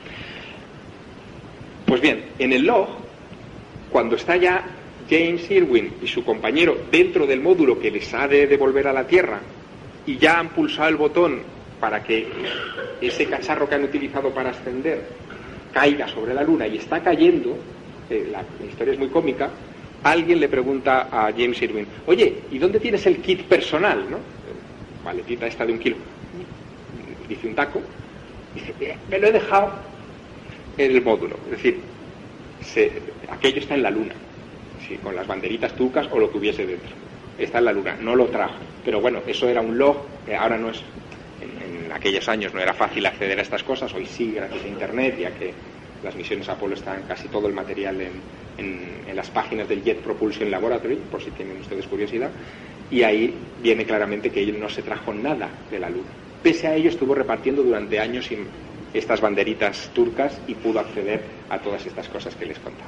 Pues bien, en el log, cuando está ya James Irwin y su compañero dentro del módulo que les ha de devolver a la Tierra y ya han pulsado el botón para que ese cacharro que han utilizado para ascender caiga sobre la Luna y está cayendo, la historia es muy cómica, alguien le pregunta a James Irwin, oye, ¿y dónde tienes el kit personal? ¿No? Maletita esta de 1 kilo. Dice un taco, dice, me lo he dejado en el módulo. Es decir, aquello está en la Luna, ¿sí? Con las banderitas turcas o lo que hubiese dentro. Está en la Luna, no lo trajo. Pero bueno, eso era un log, que ahora no es, en aquellos años no era fácil acceder a estas cosas, hoy sí, gracias a Internet, ya que las misiones Apolo están casi todo el material en las páginas del Jet Propulsion Laboratory, por si tienen ustedes curiosidad, y ahí viene claramente que él no se trajo nada de la Luna. Pese a ello estuvo repartiendo durante años estas banderitas turcas y pudo acceder a todas estas cosas que les contaba.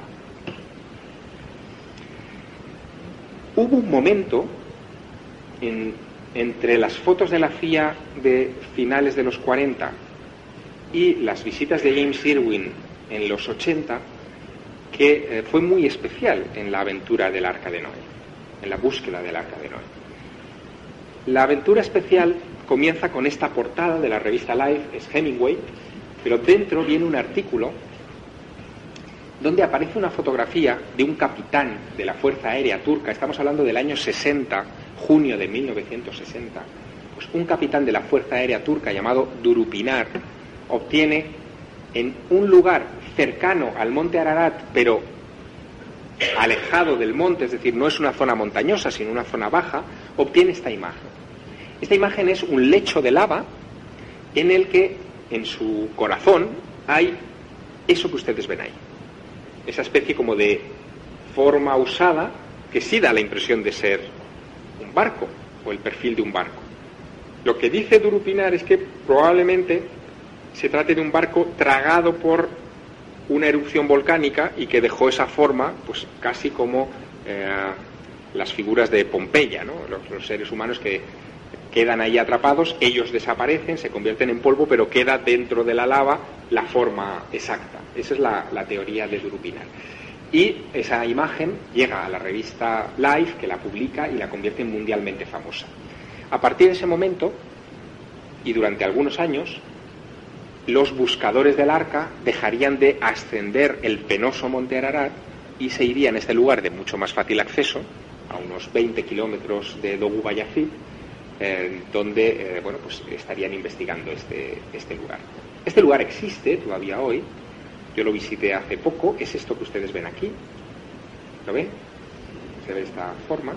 Hubo un momento entre las fotos de la CIA de finales de los 40 y las visitas de James Irwin en los 80 que fue muy especial en la aventura del Arca de Noé, en la búsqueda del Arca de Noé. La aventura especial comienza con esta portada de la revista Life, es Hemingway, pero dentro viene un artículo donde aparece una fotografía de un capitán de la Fuerza Aérea Turca, estamos hablando del año 60, junio de 1960, pues un capitán de la Fuerza Aérea Turca llamado Durupinar obtiene en un lugar cercano al monte Ararat, pero alejado del monte, es decir, no es una zona montañosa, sino una zona baja, obtiene esta imagen. Esta imagen es un lecho de lava en el que en su corazón hay eso que ustedes ven ahí. Esa especie como de forma usada que sí da la impresión de ser un barco o el perfil de un barco. Lo que dice Durupinar es que probablemente se trate de un barco tragado por una erupción volcánica y que dejó esa forma, pues casi como las figuras de Pompeya, ¿no? Los seres humanos que quedan ahí atrapados, ellos desaparecen, se convierten en polvo, pero queda dentro de la lava la forma exacta. Esa es la teoría de Durupinar. Y esa imagen llega a la revista Life, que la publica y la convierte mundialmente famosa. A partir de ese momento, y durante algunos años, los buscadores del Arca dejarían de ascender el penoso monte Ararat y se irían a este lugar de mucho más fácil acceso, a unos 20 kilómetros de Dogu Bayazid, donde bueno, pues estarían investigando este lugar. Este lugar existe todavía hoy, yo lo visité hace poco, es esto que ustedes ven aquí, ¿lo ven? Se ve de esta forma.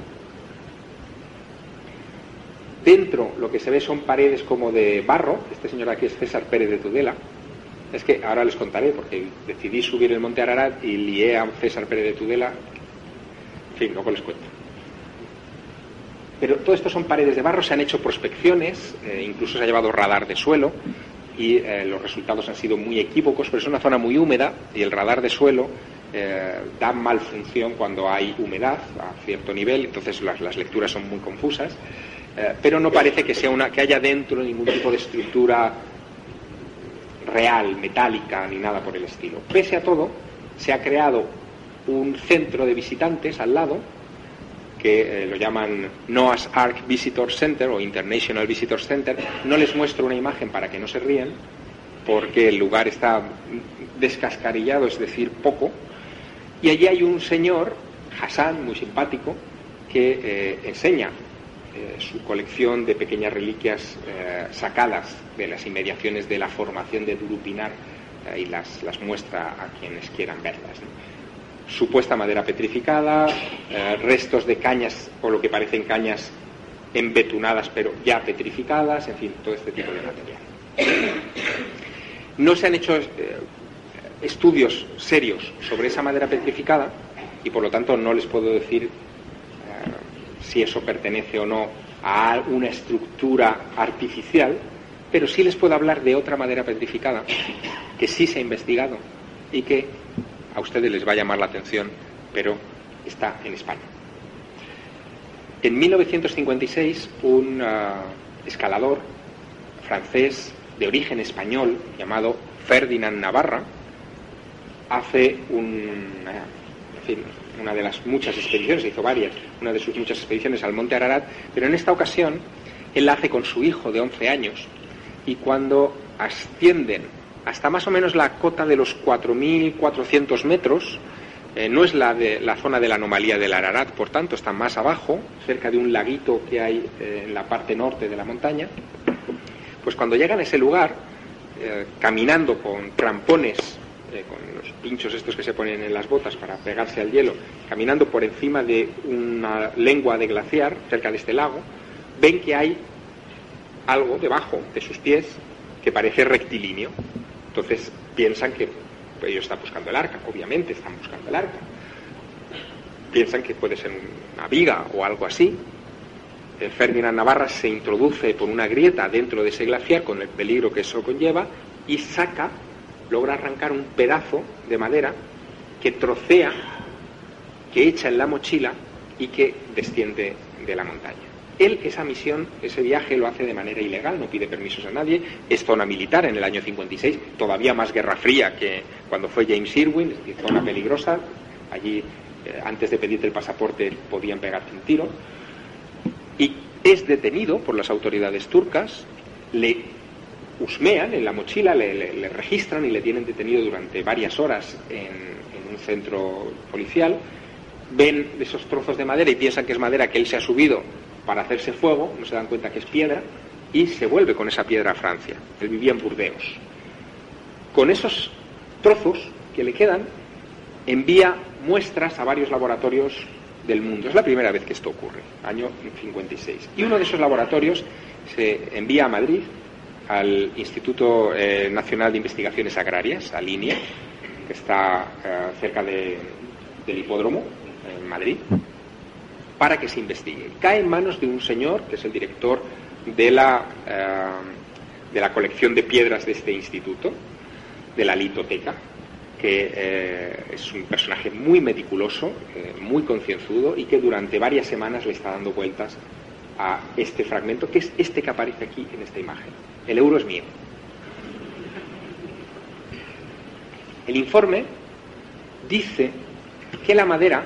Dentro lo que se ve son paredes como de barro. Este señor aquí es César Pérez de Tudela. Es que ahora les contaré, porque decidí subir el monte Ararat y lié a César Pérez de Tudela. En fin, luego les cuento. Pero todo esto son paredes de barro, se han hecho prospecciones, incluso se ha llevado radar de suelo y los resultados han sido muy equívocos, pero es una zona muy húmeda y el radar de suelo da mal función cuando hay humedad a cierto nivel, entonces las lecturas son muy confusas. Pero no parece que haya dentro ningún tipo de estructura real, metálica, ni nada por el estilo. Pese a todo, se ha creado un centro de visitantes al lado, que lo llaman Noah's Ark Visitor Center o International Visitor Center. No les muestro una imagen para que no se rían, porque el lugar está descascarillado, es decir, poco. Y allí hay un señor, Hassan, muy simpático, que enseña su colección de pequeñas reliquias sacadas de las inmediaciones de la formación de Durupinar y las muestra a quienes quieran verlas, ¿no? Supuesta madera petrificada, restos de cañas o lo que parecen cañas embetunadas pero ya petrificadas, en fin, todo este tipo de material. No se han hecho estudios serios sobre esa madera petrificada y por lo tanto no les puedo decir si eso pertenece o no a una estructura artificial, pero sí les puedo hablar de otra madera petrificada que sí se ha investigado y que a ustedes les va a llamar la atención, pero está en España. En 1956, un escalador francés de origen español llamado Ferdinand Navarra hace una de las muchas expediciones, hizo varias, una de sus muchas expediciones al monte Ararat, pero en esta ocasión él la hace con su hijo de 11 años, y cuando ascienden hasta más o menos la cota de los 4.400 metros, no es la zona de la anomalía del Ararat, por tanto está más abajo, cerca de un laguito que hay en la parte norte de la montaña. Pues cuando llegan a ese lugar, caminando con crampones, con los pinchos estos que se ponen en las botas para pegarse al hielo, caminando por encima de una lengua de glaciar cerca de este lago, ven que hay algo debajo de sus pies que parece rectilíneo. Entonces piensan que ellos están buscando el arca, obviamente están buscando el arca. Piensan que puede ser una viga o algo así. Ferdinand Navarra se introduce por una grieta dentro de ese glaciar con el peligro que eso conlleva y logra arrancar un pedazo de madera que trocea, que echa en la mochila y que desciende de la montaña. Él esa misión, ese viaje lo hace de manera ilegal, no pide permisos a nadie, es zona militar en el año 56, todavía más guerra fría que cuando fue James Irwin, es decir, zona peligrosa, allí antes de pedirte el pasaporte podían pegarte un tiro, y es detenido por las autoridades turcas, le husmean en la mochila, le registran y le tienen detenido durante varias horas en un centro policial. Ven esos trozos de madera y piensan que es madera que él se ha subido para hacerse fuego, no se dan cuenta que es piedra, y se vuelve con esa piedra a Francia. Él vivía en Burdeos. Con esos trozos que le quedan, envía muestras a varios laboratorios del mundo. Es la primera vez que esto ocurre, año 56. Y uno de esos laboratorios se envía a Madrid, al Instituto Nacional de Investigaciones Agrarias, al INIA, que está cerca del hipódromo, en Madrid, para que se investigue. Cae en manos de un señor que es el director de la colección de piedras de este instituto, de la litoteca, que es un personaje muy meticuloso, muy concienzudo, y que durante varias semanas le está dando vueltas a este fragmento, que es este que aparece aquí en esta imagen. El euro es mío. El informe dice que la madera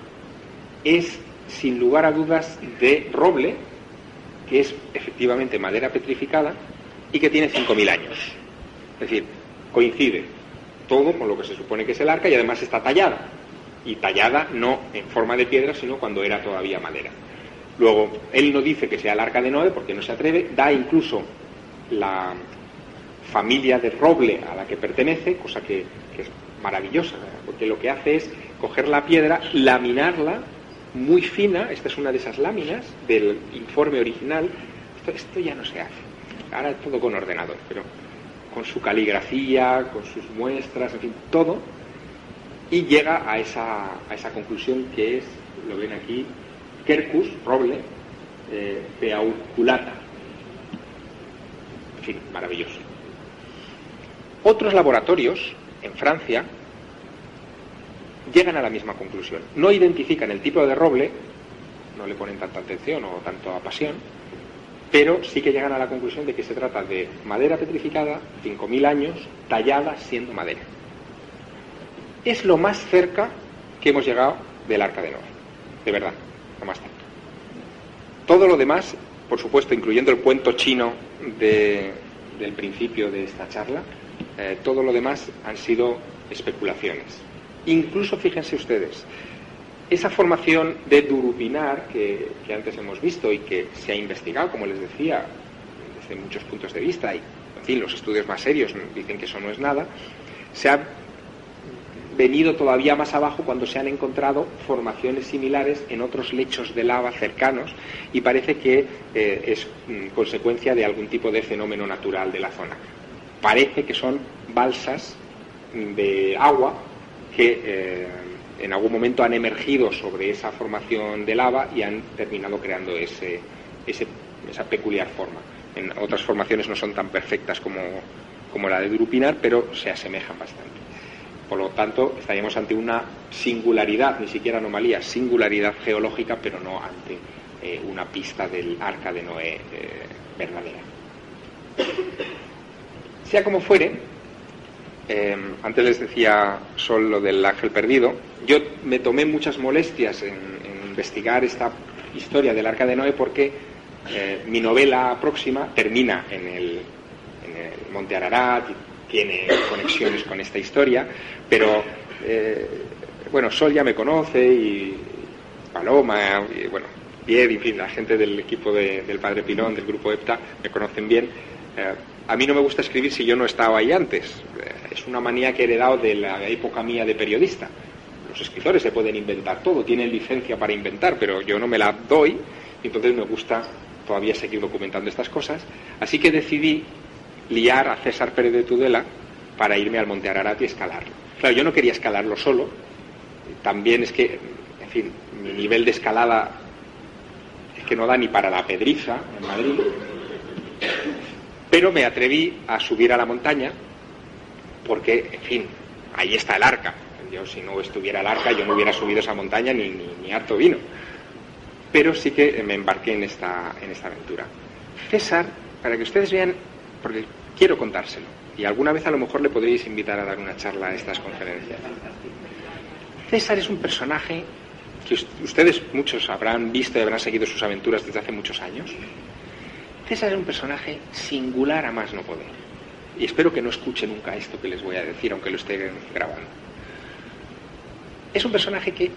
es, sin lugar a dudas, de roble, que es efectivamente madera petrificada y que tiene 5.000 años. Es decir, coincide todo con lo que se supone que es el arca, y además está tallada. Y tallada no en forma de piedra, sino cuando era todavía madera. Luego, él no dice que sea el arca de Noé porque no se atreve, da incluso la familia de roble a la que pertenece, cosa que es maravillosa, porque lo que hace es coger la piedra, laminarla muy fina. Esta es una de esas láminas del informe original. Esto ya no se hace, ahora todo con ordenador, pero con su caligrafía, con sus muestras, en fin, todo, y llega a esa conclusión que es, lo ven aquí, Quercus, roble, Beauculata. En fin, maravilloso. Otros laboratorios en Francia llegan a la misma conclusión. No identifican el tipo de roble, no le ponen tanta atención o tanta pasión, pero sí que llegan a la conclusión de que se trata de madera petrificada, 5.000 años, tallada siendo madera. Es lo más cerca que hemos llegado del Arca de Noé, de verdad, no más tanto. Todo lo demás, por supuesto, incluyendo el cuento chino del principio de esta charla, todo lo demás han sido especulaciones. Incluso, fíjense ustedes, esa formación de Durupinar que antes hemos visto y que se ha investigado, como les decía, desde muchos puntos de vista, y en fin, los estudios más serios dicen que eso no es nada, se ha venido todavía más abajo cuando se han encontrado formaciones similares en otros lechos de lava cercanos, y parece que es consecuencia de algún tipo de fenómeno natural de la zona. Parece que son balsas de agua que en algún momento han emergido sobre esa formación de lava y han terminado creando esa peculiar forma. En otras formaciones no son tan perfectas como la de Durupinar, pero se asemejan bastante. Por lo tanto, estaríamos ante una singularidad, ni siquiera anomalía, singularidad geológica, pero no ante una pista del Arca de Noé verdadera. Sea como fuere, antes les decía Sol lo del ángel perdido. Yo me tomé muchas molestias en investigar esta historia del Arca de Noé porque Mi novela próxima termina en el Monte Ararat y tiene conexiones con esta historia, pero bueno, Sol ya me conoce, y Paloma, y bueno, Pierre, en fin, la gente del equipo del Padre Pilón, del grupo EPTA, me conocen bien. A mí no me gusta escribir si yo no estaba ahí antes. Es una manía que he heredado de la época mía de periodista. Los escritores se pueden inventar todo, tienen licencia para inventar, pero yo no me la doy, y entonces me gusta todavía seguir documentando estas cosas. Así que decidí liar a César Pérez de Tudela para irme al Monte Ararat y escalarlo. Claro, yo no quería escalarlo solo, también es que, en fin, mi nivel de escalada es que no da ni para la Pedriza en Madrid, pero me atreví a subir a la montaña porque, en fin, ahí está el Arca. Yo, si no estuviera el Arca, yo no hubiera subido esa montaña ni harto vino. Pero sí que me embarqué en esta aventura. César, para que ustedes vean, porque quiero contárselo, y alguna vez a lo mejor le podríais invitar a dar una charla a estas conferencias. César es un personaje que ustedes muchos habrán visto y habrán seguido sus aventuras desde hace muchos años. César es un personaje singular a más no poder. Y espero que no escuche nunca esto que les voy a decir, aunque lo esté grabando. Es un personaje que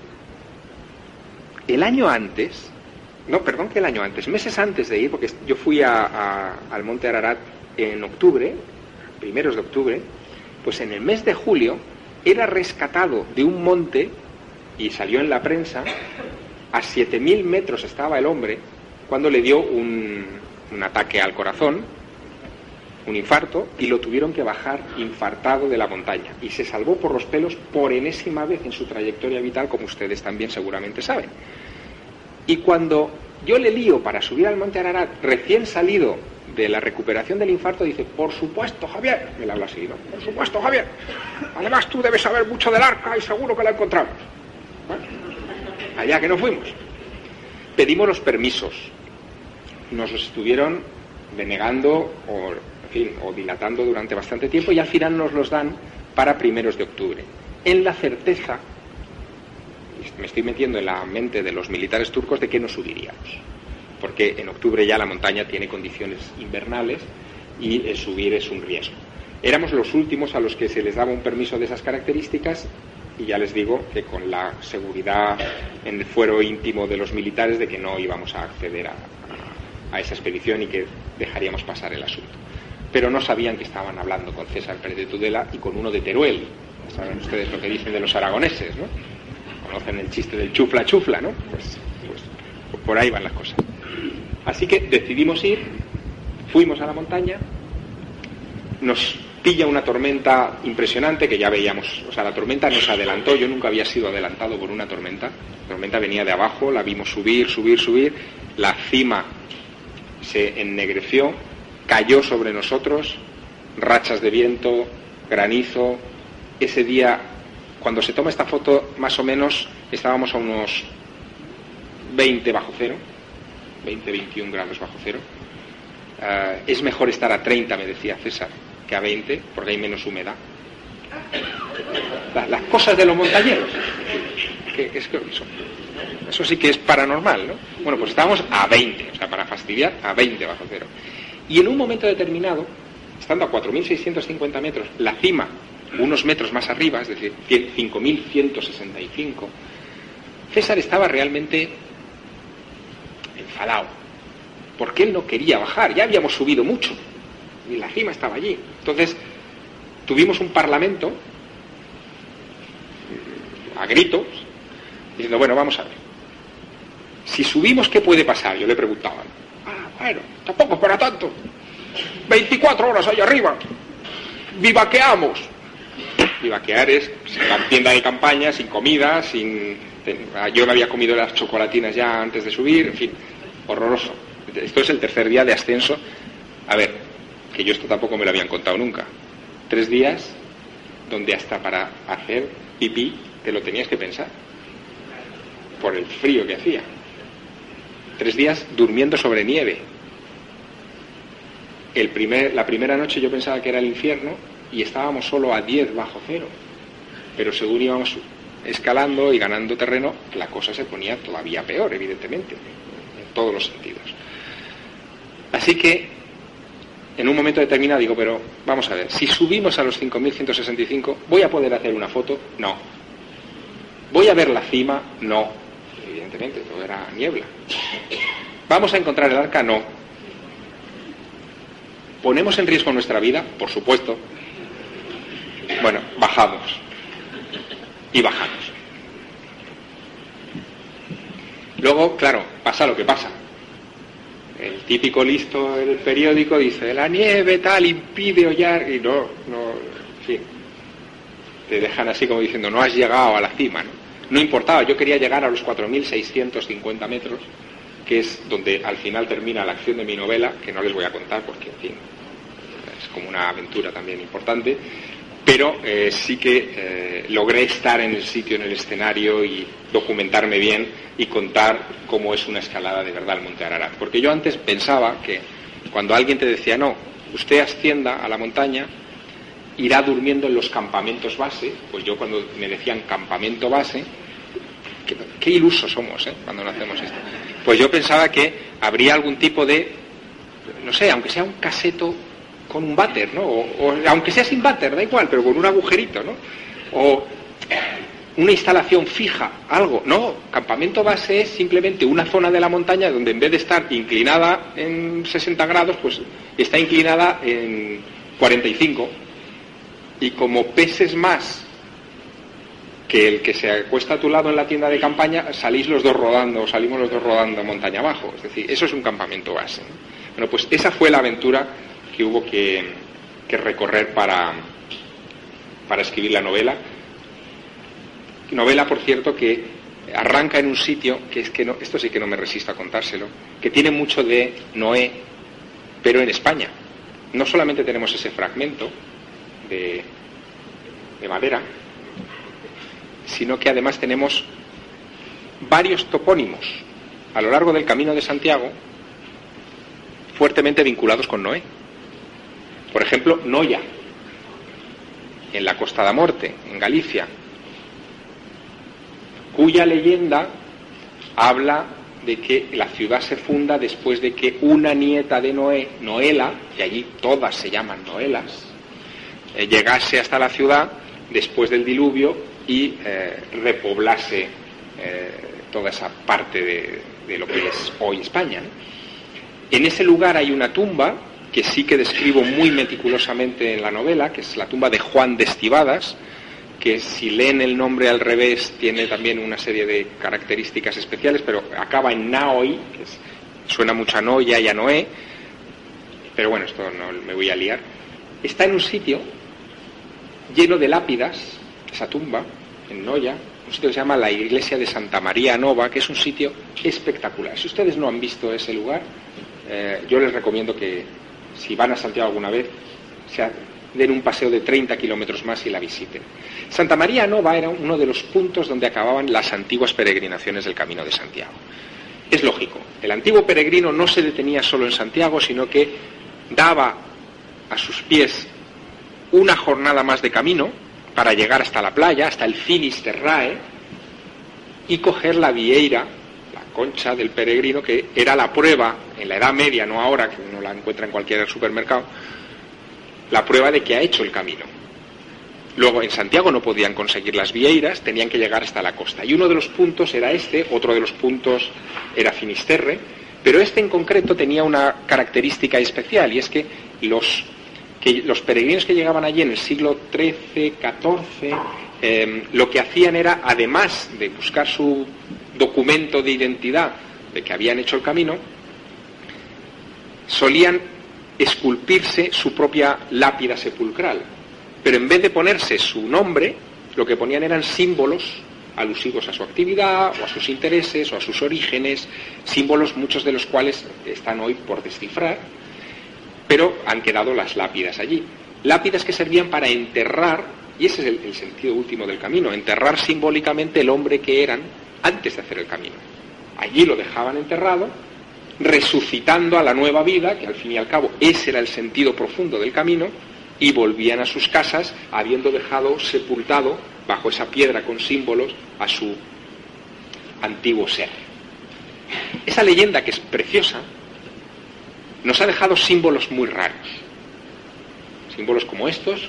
meses antes de ir, porque yo fui al Monte Ararat en octubre, primeros de octubre, pues en el mes de julio era rescatado de un monte, y salió en la prensa, a 7.000 metros estaba el hombre, cuando le dio un ataque al corazón, un infarto, y lo tuvieron que bajar infartado de la montaña, y se salvó por los pelos por enésima vez en su trayectoria vital, como ustedes también seguramente saben. Y cuando yo le lío para subir al Monte Ararat, recién salido de la recuperación del infarto, dice: por supuesto, Javier, me la habla así, ¿no? Por supuesto, Javier, además tú debes saber mucho del Arca y seguro que la encontramos. Bueno, allá que no fuimos. Pedimos los permisos, nos los estuvieron denegando o dilatando durante bastante tiempo, y al final nos los dan para primeros de octubre, en la certeza, me estoy metiendo en la mente de los militares turcos, de que no subiríamos, porque en octubre ya la montaña tiene condiciones invernales y el subir es un riesgo. Éramos los últimos a los que se les daba un permiso de esas características, y ya les digo que con la seguridad en el fuero íntimo de los militares de que no íbamos a acceder a esa expedición y que dejaríamos pasar el asunto. Pero no sabían que estaban hablando con César Pérez de Tudela y con uno de Teruel. Saben ustedes lo que dicen de los aragoneses, ¿no? Conocen el chiste del chufla chufla, ¿no? Pues por ahí van las cosas. Así que decidimos ir, fuimos a la montaña, nos pilla una tormenta impresionante que ya veíamos, o sea, la tormenta nos adelantó, yo nunca había sido adelantado por una tormenta. La tormenta venía de abajo, la vimos subir, la cima se ennegreció, cayó sobre nosotros, rachas de viento, granizo. Ese día, cuando se toma esta foto, más o menos estábamos a unos 20 bajo cero, 20-21 grados bajo cero. Es mejor estar a 30, me decía César, que a 20, porque hay menos humedad. Las cosas de los montañeros, eso sí que es paranormal, ¿no? Bueno, pues estábamos a 20, o sea, para fastidiar, a 20 bajo cero. Y en un momento determinado, estando a 4.650 metros, la cima unos metros más arriba, es decir, 5.165, César estaba realmente enfadado, porque él no quería bajar, ya habíamos subido mucho, y la cima estaba allí. Entonces, tuvimos un parlamento, a gritos, diciendo: bueno, vamos a ver, si subimos, ¿qué puede pasar? Yo le preguntaba. Bueno, tampoco es para tanto, 24 horas allá arriba, vivaqueamos. Vivaquear es la tienda de campaña, sin comida, yo me había comido las chocolatinas ya antes de subir, en fin, horroroso. Esto es el tercer día de ascenso. A ver, que yo esto tampoco me lo habían contado nunca. 3 días donde hasta para hacer pipí te lo tenías que pensar, por el frío que hacía. 3 días durmiendo sobre nieve. La primera noche yo pensaba que era el infierno y estábamos solo a 10 bajo cero. Pero según íbamos escalando y ganando terreno, la cosa se ponía todavía peor, evidentemente, en todos los sentidos. Así que, en un momento determinado digo, pero vamos a ver, si subimos a los 5.165, ¿voy a poder hacer una foto? No. ¿Voy a ver la cima? No. Evidentemente, todo era niebla. ¿Vamos a encontrar el arca? No. ¿Ponemos en riesgo nuestra vida? Por supuesto. Bueno, bajamos. Y bajamos. Luego, claro, pasa lo que pasa. El típico listo del periódico dice, la nieve tal impide hollar, y no, en fin, te dejan así como diciendo, no has llegado a la cima, ¿no? No importaba, yo quería llegar a los 4.650 metros, que es donde al final termina la acción de mi novela, que no les voy a contar porque, en fin, es como una aventura también importante, pero sí que logré estar en el sitio, en el escenario, y documentarme bien y contar cómo es una escalada de verdad al Monte Ararat. Porque yo antes pensaba que cuando alguien te decía, no, usted ascienda a la montaña, irá durmiendo en los campamentos base, pues yo cuando me decían campamento base, qué ilusos somos, cuando no hacemos esto. Pues yo pensaba que habría algún tipo de, no sé, aunque sea un caseto con un váter, ¿no? O aunque sea sin váter, da igual, pero con un agujerito, ¿no? O una instalación fija, algo. No, campamento base es simplemente una zona de la montaña donde en vez de estar inclinada en 60 grados, pues está inclinada en 45. Y como peses más que el que se acuesta a tu lado en la tienda de campaña, salimos los dos rodando montaña abajo. Es decir, eso es un campamento base, ¿no? Bueno, pues esa fue la aventura que hubo que recorrer para escribir la novela. Novela, por cierto, que arranca en un sitio que es que no, esto sí que no me resisto a contárselo, que tiene mucho de Noé, pero en España. No solamente tenemos ese fragmento de madera, sino que además tenemos varios topónimos a lo largo del Camino de Santiago fuertemente vinculados con Noé. Por ejemplo, Noia, en la Costa da Morte, en Galicia, cuya leyenda habla de que la ciudad se funda después de que una nieta de Noé, Noela, y allí todas se llaman Noelas, llegase hasta la ciudad después del diluvio y repoblase toda esa parte de lo que es hoy España, ¿no? En ese lugar hay una tumba que sí que describo muy meticulosamente en la novela, que es la tumba de Juan de Estivadas, que si leen el nombre al revés tiene también una serie de características especiales, pero acaba en Naoi, que suena mucho a Noia y a Noé, pero bueno, esto no me voy a liar. Está en un sitio lleno de lápidas, esa tumba, en Noia, un sitio que se llama la iglesia de Santa María Nova, que es un sitio espectacular. Si ustedes no han visto ese lugar, yo les recomiendo que, si van a Santiago alguna vez, den un paseo de 30 kilómetros más y la visiten. Santa María Nova era uno de los puntos donde acababan las antiguas peregrinaciones del Camino de Santiago. Es lógico, el antiguo peregrino no se detenía solo en Santiago, sino que daba a sus pies una jornada más de camino para llegar hasta la playa, hasta el Finisterrae, y coger la vieira, la concha del peregrino, que era la prueba, en la Edad Media, no ahora, que uno la encuentra en cualquier supermercado, la prueba de que ha hecho el camino. Luego en Santiago no podían conseguir las vieiras, tenían que llegar hasta la costa. Y uno de los puntos era este, otro de los puntos era Finisterre, pero este en concreto tenía una característica especial, y es que los peregrinos que llegaban allí en el siglo XIII, XIV, lo que hacían era, además de buscar su documento de identidad de que habían hecho el camino, solían esculpirse su propia lápida sepulcral, pero en vez de ponerse su nombre, lo que ponían eran símbolos alusivos a su actividad o a sus intereses o a sus orígenes, símbolos muchos de los cuales están hoy por descifrar, pero han quedado las lápidas allí. Lápidas que servían para enterrar, y ese es el sentido último del camino, enterrar simbólicamente el hombre que eran antes de hacer el camino. Allí lo dejaban enterrado, resucitando a la nueva vida, que al fin y al cabo ese era el sentido profundo del camino, y volvían a sus casas habiendo dejado sepultado bajo esa piedra con símbolos a su antiguo ser. Esa leyenda, que es preciosa, nos ha dejado símbolos muy raros. Símbolos como estos,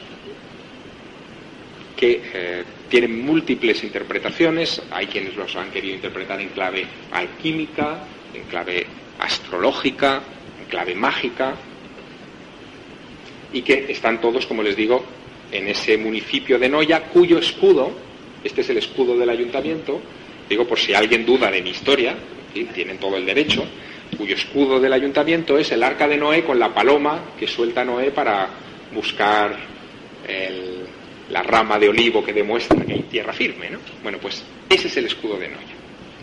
que tienen múltiples interpretaciones. Hay quienes los han querido interpretar en clave alquímica, en clave astrológica, en clave mágica, y que están todos, como les digo, en ese municipio de Noya, cuyo escudo, este es el escudo del ayuntamiento, digo por si alguien duda de mi historia, ¿sí? Tienen todo el derecho, cuyo escudo del ayuntamiento es el arca de Noé con la paloma que suelta Noé para buscar la rama de olivo que demuestra que hay tierra firme, ¿no? Bueno, pues ese es el escudo de Noya.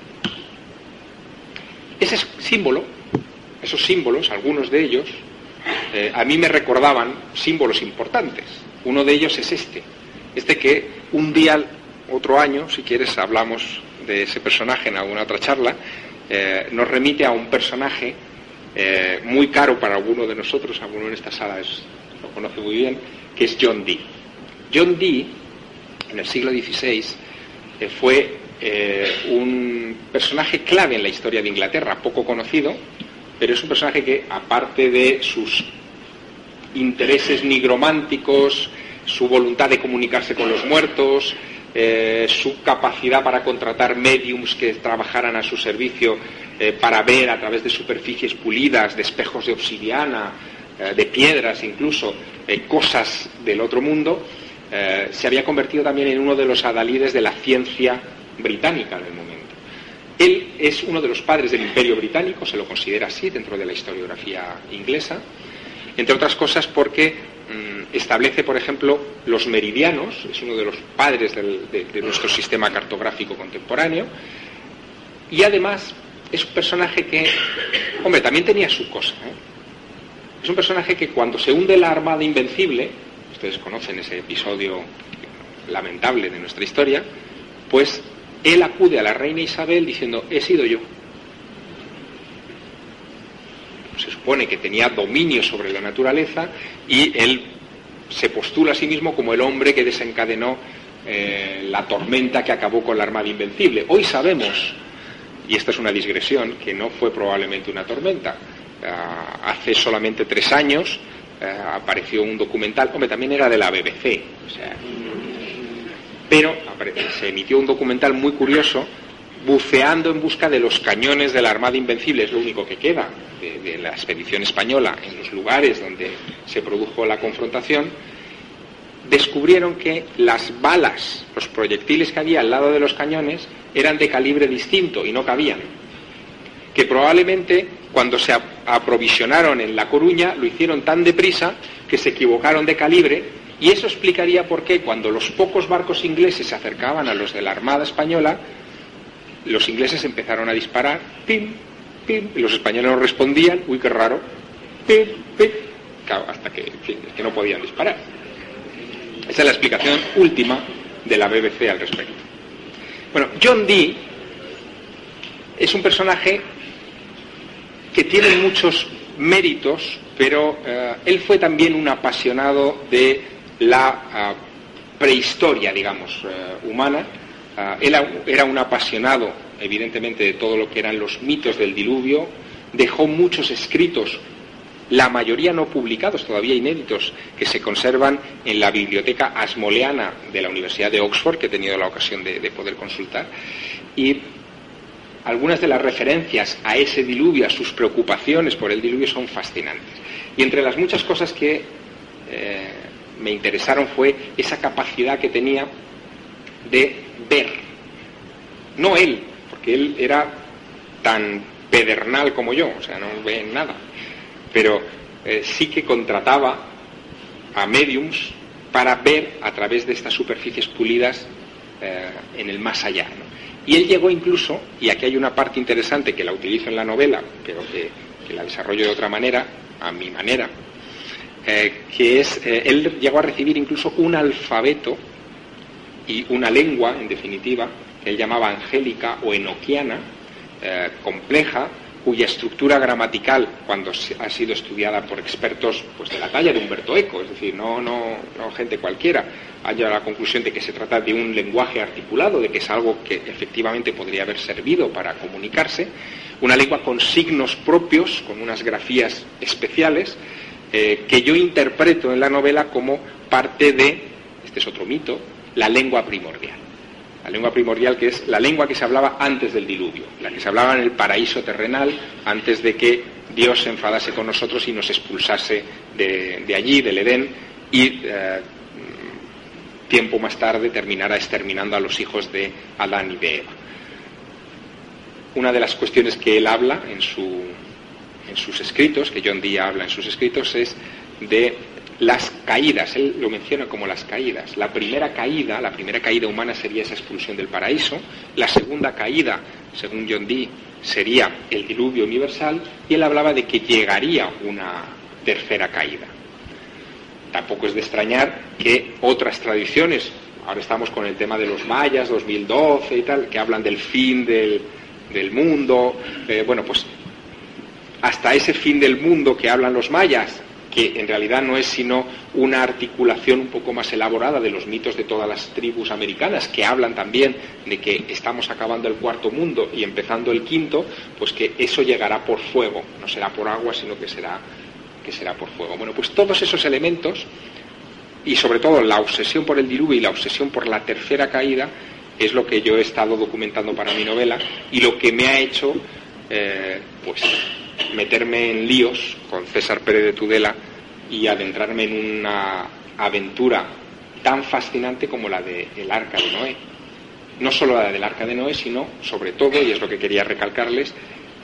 Ese símbolo, esos símbolos, algunos de ellos, a mí me recordaban símbolos importantes. Uno de ellos es este que un día, otro año, si quieres, hablamos de ese personaje en alguna otra charla, nos remite a un personaje muy caro para alguno de nosotros, alguno en esta sala lo conoce muy bien, que es John Dee. John Dee, en el siglo XVI, fue un personaje clave en la historia de Inglaterra, poco conocido, pero es un personaje que, aparte de sus intereses nigrománticos, su voluntad de comunicarse con los muertos, su capacidad para contratar médiums que trabajaran a su servicio para ver a través de superficies pulidas, de espejos de obsidiana, de piedras incluso, cosas del otro mundo, se había convertido también en uno de los adalides de la ciencia británica del momento. Él es uno de los padres del Imperio Británico, se lo considera así dentro de la historiografía inglesa, entre otras cosas porque establece, por ejemplo, los meridianos, es uno de los padres de nuestro sistema cartográfico contemporáneo, y además es un personaje que, hombre, también tenía su cosa, Es un personaje que cuando se hunde la Armada Invencible, ustedes conocen ese episodio lamentable de nuestra historia, pues él acude a la reina Isabel diciendo: he sido yo. Se supone que tenía dominio sobre la naturaleza y él se postula a sí mismo como el hombre que desencadenó la tormenta que acabó con la Armada Invencible. Hoy sabemos, y esta es una digresión, que no fue probablemente una tormenta. Hace solamente 3 años apareció un documental, hombre, también era de la BBC, pero se emitió un documental muy curioso, buceando en busca de los cañones de la Armada Invencible, es lo único que queda de la expedición española en los lugares donde se produjo la confrontación. Descubrieron que las balas, los proyectiles que había al lado de los cañones eran de calibre distinto y no cabían, que probablemente cuando se aprovisionaron en La Coruña lo hicieron tan deprisa que se equivocaron de calibre, y eso explicaría por qué cuando los pocos barcos ingleses se acercaban a los de la Armada Española, los ingleses empezaron a disparar, pim, pim, y los españoles no respondían, uy, qué raro, pim, pim, claro, hasta que no podían disparar. Esa es la explicación última de la BBC al respecto. Bueno, John Dee es un personaje que tiene muchos méritos, pero él fue también un apasionado de la prehistoria, digamos, humana. Él era un apasionado, evidentemente, de todo lo que eran los mitos del diluvio. Dejó muchos escritos, la mayoría no publicados, todavía inéditos, que se conservan en la biblioteca asmoleana de la Universidad de Oxford, que he tenido la ocasión de poder consultar. Y algunas de las referencias a ese diluvio, a sus preocupaciones por el diluvio, son fascinantes. Y entre las muchas cosas que me interesaron fue esa capacidad que tenía de ver. No él, porque él era tan pedernal como yo, o sea, no ve nada. Pero sí que contrataba a médiums para ver a través de estas superficies pulidas en el más allá, ¿no? Y él llegó incluso, y aquí hay una parte interesante que la utilizo en la novela, pero que la desarrollo de otra manera, a mi manera, que es, él llegó a recibir incluso un alfabeto y una lengua, en definitiva, que él llamaba angélica o enoquiana, compleja, cuya estructura gramatical, cuando ha sido estudiada por expertos pues de la talla de Umberto Eco, es decir, no gente cualquiera, ha llegado a la conclusión de que se trata de un lenguaje articulado, de que es algo que efectivamente podría haber servido para comunicarse, una lengua con signos propios, con unas grafías especiales, que yo interpreto en la novela como parte de, este es otro mito, la lengua primordial. La lengua primordial, que es la lengua que se hablaba antes del diluvio, la que se hablaba en el paraíso terrenal, antes de que Dios se enfadase con nosotros y nos expulsase de allí, del Edén, y tiempo más tarde terminara exterminando a los hijos de Adán y de Eva. Una de las cuestiones que él habla en sus escritos, que John Dee habla en sus escritos, es de las caídas. Él lo menciona como las caídas. La primera caída humana sería esa expulsión del paraíso. La segunda caída, según John Dee, sería el diluvio universal, y él hablaba de que llegaría una tercera caída. Tampoco es de extrañar que otras tradiciones, ahora estamos con el tema de los mayas, 2012 y tal, que hablan del fin del mundo, pues hasta ese fin del mundo que hablan los mayas, que en realidad no es sino una articulación un poco más elaborada de los mitos de todas las tribus americanas, que hablan también de que estamos acabando el cuarto mundo y empezando el quinto, pues que eso llegará por fuego, no será por agua, sino que será por fuego. Bueno, pues todos esos elementos, y sobre todo la obsesión por el diluvio y la obsesión por la tercera caída, es lo que yo he estado documentando para mi novela, y lo que me ha hecho pues meterme en líos con César Pérez de Tudela y adentrarme en una aventura tan fascinante como la del Arca de Noé. No solo la del Arca de Noé, sino sobre todo, y es lo que quería recalcarles,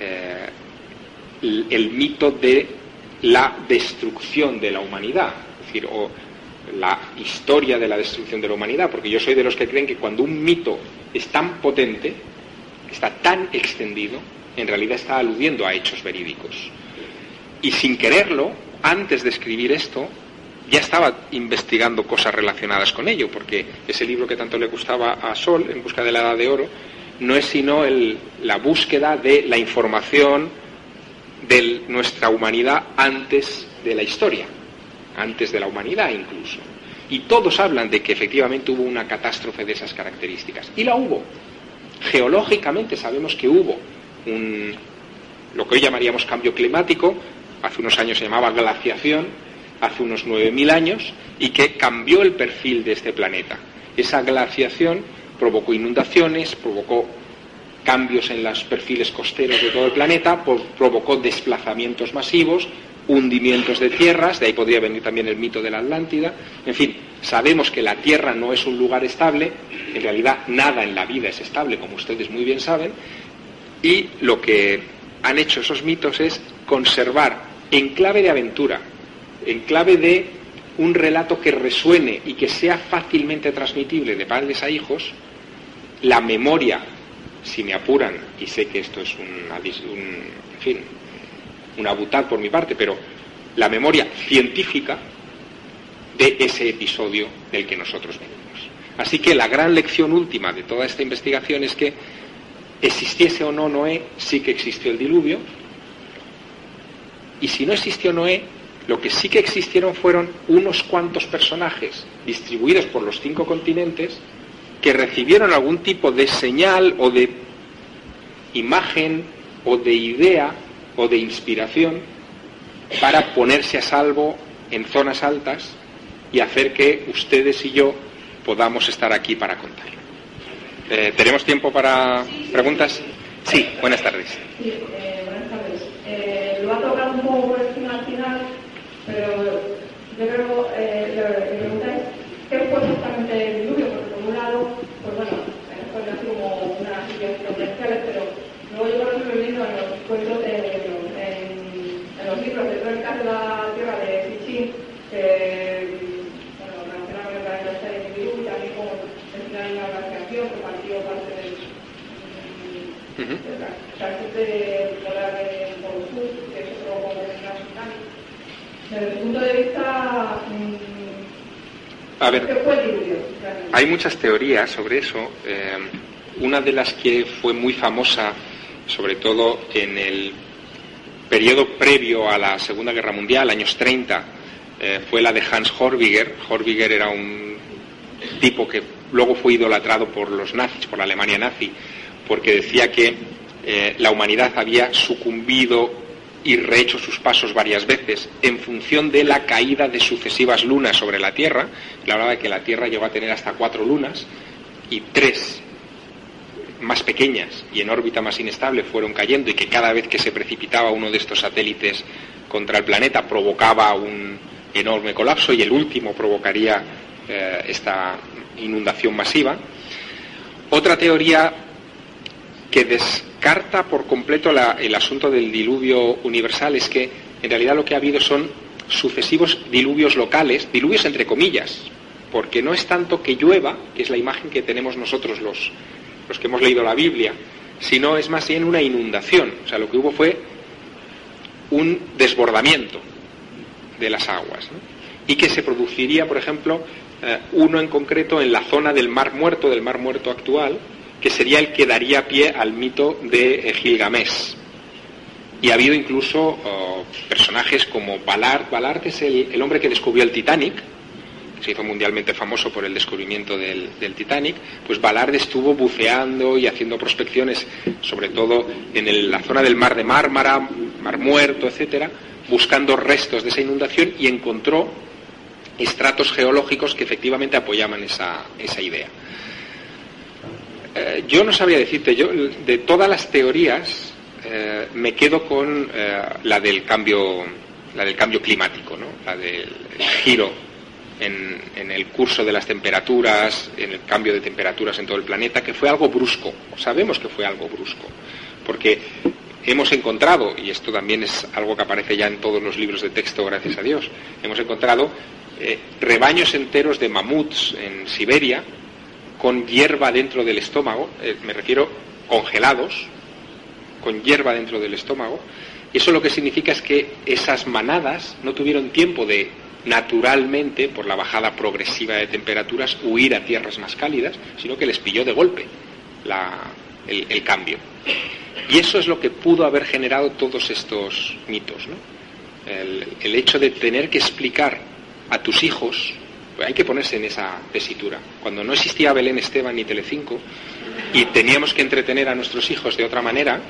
el mito de la destrucción de la humanidad, es decir, o la historia de la destrucción de la humanidad, porque yo soy de los que creen que cuando un mito es tan potente, está tan extendido, en realidad está aludiendo a hechos verídicos. Y sin quererlo, antes de escribir esto, ya estaba investigando cosas relacionadas con ello, porque ese libro que tanto le gustaba a Sol, En busca de la Edad de Oro, no es sino la búsqueda de la información de nuestra humanidad antes de la historia, antes de la humanidad incluso. Y todos hablan de que efectivamente hubo una catástrofe de esas características. Y la hubo. Geológicamente sabemos que hubo lo que hoy llamaríamos cambio climático, hace unos años se llamaba glaciación, hace unos 9.000 años, y que cambió el perfil de este planeta. Esa glaciación provocó inundaciones, provocó cambios en los perfiles costeros de todo el planeta, provocó desplazamientos masivos, hundimientos de tierras, de ahí podría venir también el mito de la Atlántida. En fin, sabemos que la Tierra no es un lugar estable, en realidad nada en la vida es estable, como ustedes muy bien saben, y lo que han hecho esos mitos es conservar en clave de aventura, en clave de un relato que resuene y que sea fácilmente transmitible de padres a hijos, la memoria, si me apuran, y sé que esto es una butad por mi parte, pero la memoria científica de ese episodio del que nosotros venimos. Así que la gran lección última de toda esta investigación es que existiese o no Noé, sí que existió el diluvio, y si no existió Noé, lo que sí que existieron fueron unos cuantos personajes distribuidos por los 5 continentes que recibieron algún tipo de señal o de imagen o de idea o de inspiración para ponerse a salvo en zonas altas y hacer que ustedes y yo podamos estar aquí para contarlo. ¿Tenemos tiempo para preguntas? Sí, buenas tardes. Sí, buenas tardes. Lo ha tocado un poco por encima al final, pero yo creo la pregunta es ¿qué fue exactamente el diluvio? Porque por un lado, pues bueno, fue así como unas ideas comerciales, pero luego yo por ejemplo leyendo en los cuentos en los libros de Crónicas de la Tierra de Sitchin, que relacionaban con el planeta del diluvio y también con el final de la glaciación que partió parte del que es otro como desde el punto de vista a ver, ¿qué fue el diluvio? Hay muchas teorías sobre eso. Una de las que fue muy famosa, sobre todo en el periodo previo a la Segunda Guerra Mundial, años 30, fue la de Hans Horbiger. Horbiger era un tipo que luego fue idolatrado por los nazis, por la Alemania nazi, porque decía que la humanidad había sucumbido y rehecho sus pasos varias veces en función de la caída de sucesivas lunas sobre la Tierra. Le hablaba de que la Tierra llegó a tener hasta 4 lunas y 3 más pequeñas y en órbita más inestable fueron cayendo, y que cada vez que se precipitaba uno de estos satélites contra el planeta provocaba un enorme colapso, y el último provocaría esta inundación masiva. Otra teoría que descarta por completo el asunto del diluvio universal es que en realidad lo que ha habido son sucesivos diluvios locales, diluvios entre comillas, porque no es tanto que llueva, que es la imagen que tenemos nosotros los que hemos leído la Biblia, sino es más bien una inundación. O sea, lo que hubo fue un desbordamiento de las aguas, ¿no? Y que se produciría, por ejemplo, uno en concreto en la zona del Mar Muerto actual, que sería el que daría pie al mito de Gilgamesh. Y ha habido incluso personajes como Ballard. Ballard es el hombre que descubrió el Titanic, que se hizo mundialmente famoso por el descubrimiento del Titanic. Pues Ballard estuvo buceando y haciendo prospecciones, sobre todo en la zona del Mar de Mármara, Mar Muerto, etcétera, buscando restos de esa inundación, y encontró estratos geológicos que efectivamente apoyaban esa idea. Yo no sabría decirte, yo de todas las teorías me quedo con la del cambio climático, ¿no? La del giro en el curso de las temperaturas, en el cambio de temperaturas en todo el planeta, que fue algo brusco. Sabemos que fue algo brusco, porque hemos encontrado, y esto también es algo que aparece ya en todos los libros de texto, gracias a Dios, hemos encontrado rebaños enteros de mamuts en Siberia con hierba dentro del estómago, me refiero congelados, con hierba dentro del estómago, y eso lo que significa es que esas manadas no tuvieron tiempo de, naturalmente, por la bajada progresiva de temperaturas, huir a tierras más cálidas, sino que les pilló de golpe el cambio. Y eso es lo que pudo haber generado todos estos mitos, ¿no? El hecho de tener que explicar a tus hijos, pues hay que ponerse en esa tesitura. Cuando no existía Belén Esteban ni Telecinco y teníamos que entretener a nuestros hijos de otra manera,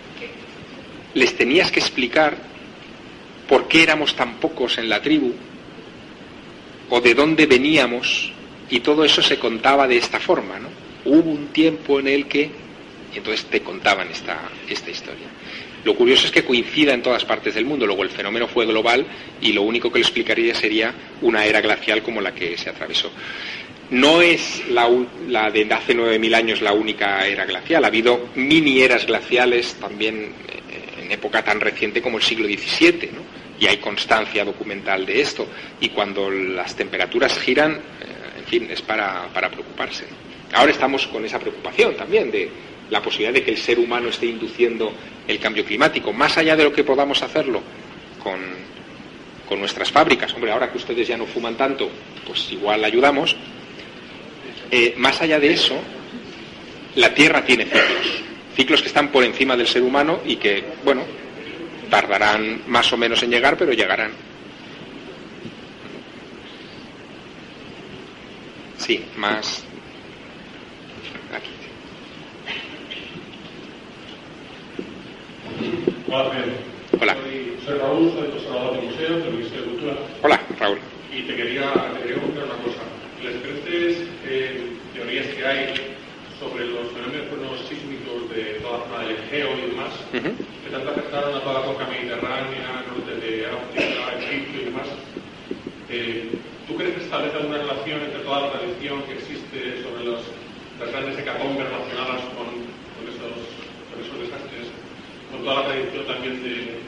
les tenías que explicar por qué éramos tan pocos en la tribu o de dónde veníamos, y todo eso se contaba de esta forma, ¿no? Hubo un tiempo en el que, y entonces te contaban esta historia. Lo curioso es que coincida en todas partes del mundo. Luego el fenómeno fue global y lo único que lo explicaría sería una era glacial como la que se atravesó. No es la de hace 9.000 años la única era glacial. Ha habido mini eras glaciales también en época tan reciente como el siglo XVII, ¿no? Y hay constancia documental de esto. Y cuando las temperaturas giran, en fin, es para preocuparse. Ahora estamos con esa preocupación también de la posibilidad de que el ser humano esté induciendo el cambio climático, más allá de lo que podamos hacerlo con nuestras fábricas. Hombre, ahora que ustedes ya no fuman tanto, pues igual ayudamos. Más allá de eso, la Tierra tiene ciclos que están por encima del ser humano y que, bueno, tardarán más o menos en llegar, pero llegarán. Sí, más aquí. Hola. Soy Raúl, soy conservador del museo, del Ministerio de Cultura. Hola, Raúl. Y te quería preguntar una cosa. Las diferentes teorías que hay sobre los fenómenos sísmicos de toda la zona del Egeo y demás, que tanto afectaron a toda la costa mediterránea, norte de África, Egipto y demás, ¿tú crees que establece alguna relación entre toda la tradición que existe sobre las grandes hecatombes relacionadas con esos desastres, con toda la tradición también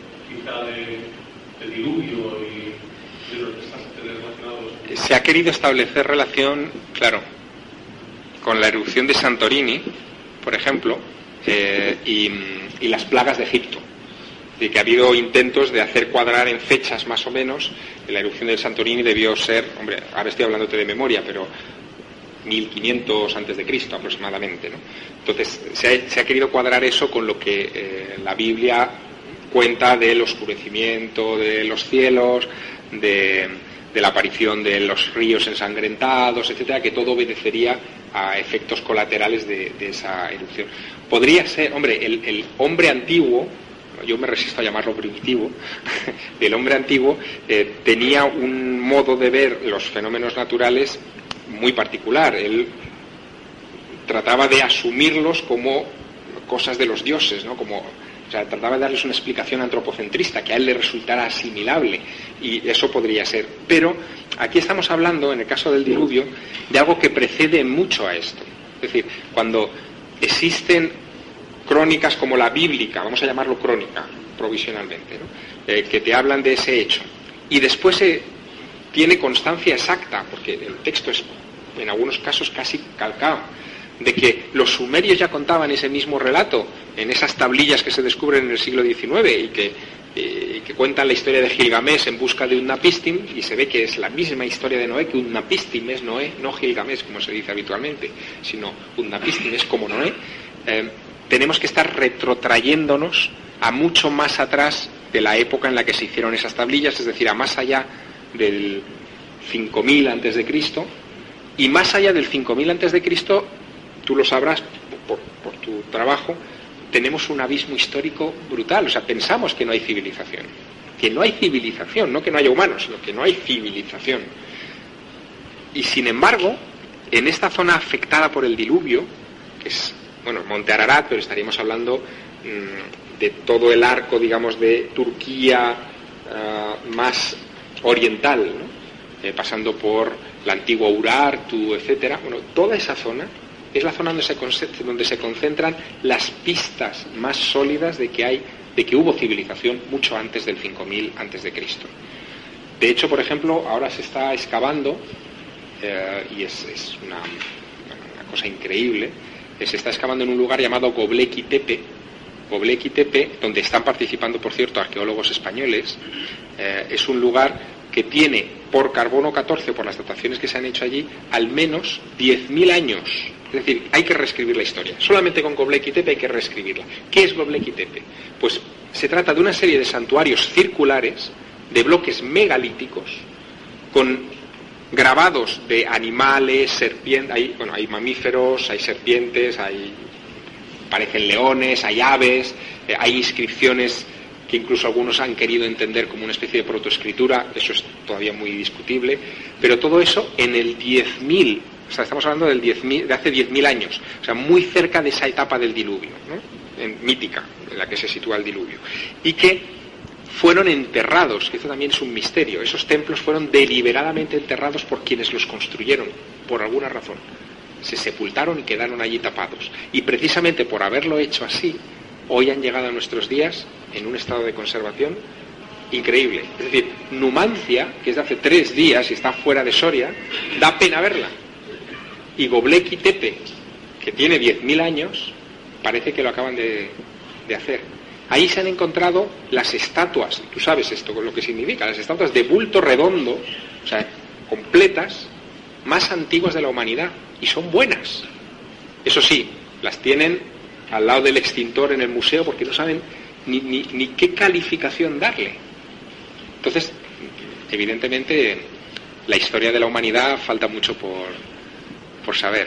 de diluvio y de los desastres relacionados? Se ha querido establecer relación, claro, con la erupción de Santorini, por ejemplo, y las plagas de Egipto. De que ha habido intentos de hacer cuadrar en fechas más o menos. La erupción de Santorini debió ser, hombre, ahora estoy hablándote de memoria, pero 1500 antes de Cristo aproximadamente, ¿no? Entonces se ha querido cuadrar eso con lo que la Biblia cuenta del oscurecimiento de los cielos, de la aparición de los ríos ensangrentados, etcétera, que todo obedecería a efectos colaterales de esa erupción. Podría ser, hombre, el hombre antiguo, yo me resisto a llamarlo primitivo, el hombre antiguo tenía un modo de ver los fenómenos naturales muy particular. Él trataba de asumirlos como cosas de los dioses, ¿no? O sea, trataba de darles una explicación antropocentrista que a él le resultara asimilable, y eso podría ser. Pero aquí estamos hablando, en el caso del diluvio, de algo que precede mucho a esto. Es decir, cuando existen crónicas como la bíblica, vamos a llamarlo crónica provisionalmente, ¿no? Que te hablan de ese hecho, y después se tiene constancia exacta, porque el texto es en algunos casos casi calcado, de que los sumerios ya contaban ese mismo relato en esas tablillas que se descubren en el siglo XIX y que cuentan la historia de Gilgamesh en busca de Utnapishtim, y se ve que es la misma historia de Noé, que Utnapishtim es Noé, no Gilgamesh como se dice habitualmente, sino Utnapishtim es como Noé. Tenemos que estar retrotrayéndonos a mucho más atrás de la época en la que se hicieron esas tablillas, es decir, a más allá del 5000 antes de Cristo, y más allá del 5000 antes de Cristo, tú lo sabrás por tu trabajo, tenemos un abismo histórico brutal. O sea, pensamos que no hay civilización, no que no haya humanos, sino que no hay civilización. Y sin embargo, en esta zona afectada por el diluvio, que es, bueno, Monte Ararat, pero estaríamos hablando de todo el arco, digamos, de Turquía más oriental, ¿no? Pasando por la antigua Urartu, etcétera. Bueno, toda esa zona es la zona donde se concentran las pistas más sólidas de que hubo civilización mucho antes del 5000 antes de Cristo. De hecho, por ejemplo, ahora se está excavando, y es una cosa increíble, se está excavando en un lugar llamado Göbekli Tepe, donde están participando, por cierto, arqueólogos españoles. Es un lugar que tiene, por carbono 14, por las dataciones que se han hecho allí, al menos 10.000 años. Es decir, hay que reescribir la historia. Solamente con Göbekli Tepe hay que reescribirla. ¿Qué es Göbekli Tepe? Pues se trata de una serie de santuarios circulares, de bloques megalíticos, con grabados de animales, serpientes, hay mamíferos, hay serpientes, parecen leones, hay aves, hay inscripciones que incluso algunos han querido entender como una especie de protoescritura. Eso es todavía muy discutible, pero todo eso en el 10.000, o sea, estamos hablando de hace 10.000 años, o sea, muy cerca de esa etapa del diluvio, ¿no? Mítica, en la que se sitúa el diluvio, y que fueron enterrados, que esto también es un misterio. Esos templos fueron deliberadamente enterrados por quienes los construyeron, por alguna razón. Se sepultaron y quedaron allí tapados. Y precisamente por haberlo hecho así, hoy han llegado a nuestros días en un estado de conservación increíble. Es decir, Numancia, que es de hace 3 días y está fuera de Soria, da pena verla. Y Göbekli Tepe, que tiene 10.000 años, parece que lo acaban de hacer. Ahí se han encontrado las estatuas, tú sabes esto, lo que significa, las estatuas de bulto redondo, o sea, completas, más antiguas de la humanidad, y son buenas. Eso sí, las tienen al lado del extintor en el museo porque no saben ni qué calificación darle. Entonces, evidentemente, la historia de la humanidad falta mucho por saber.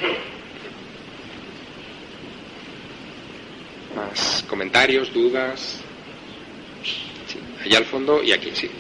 Más comentarios, dudas. Sí, allá al fondo y aquí, sí.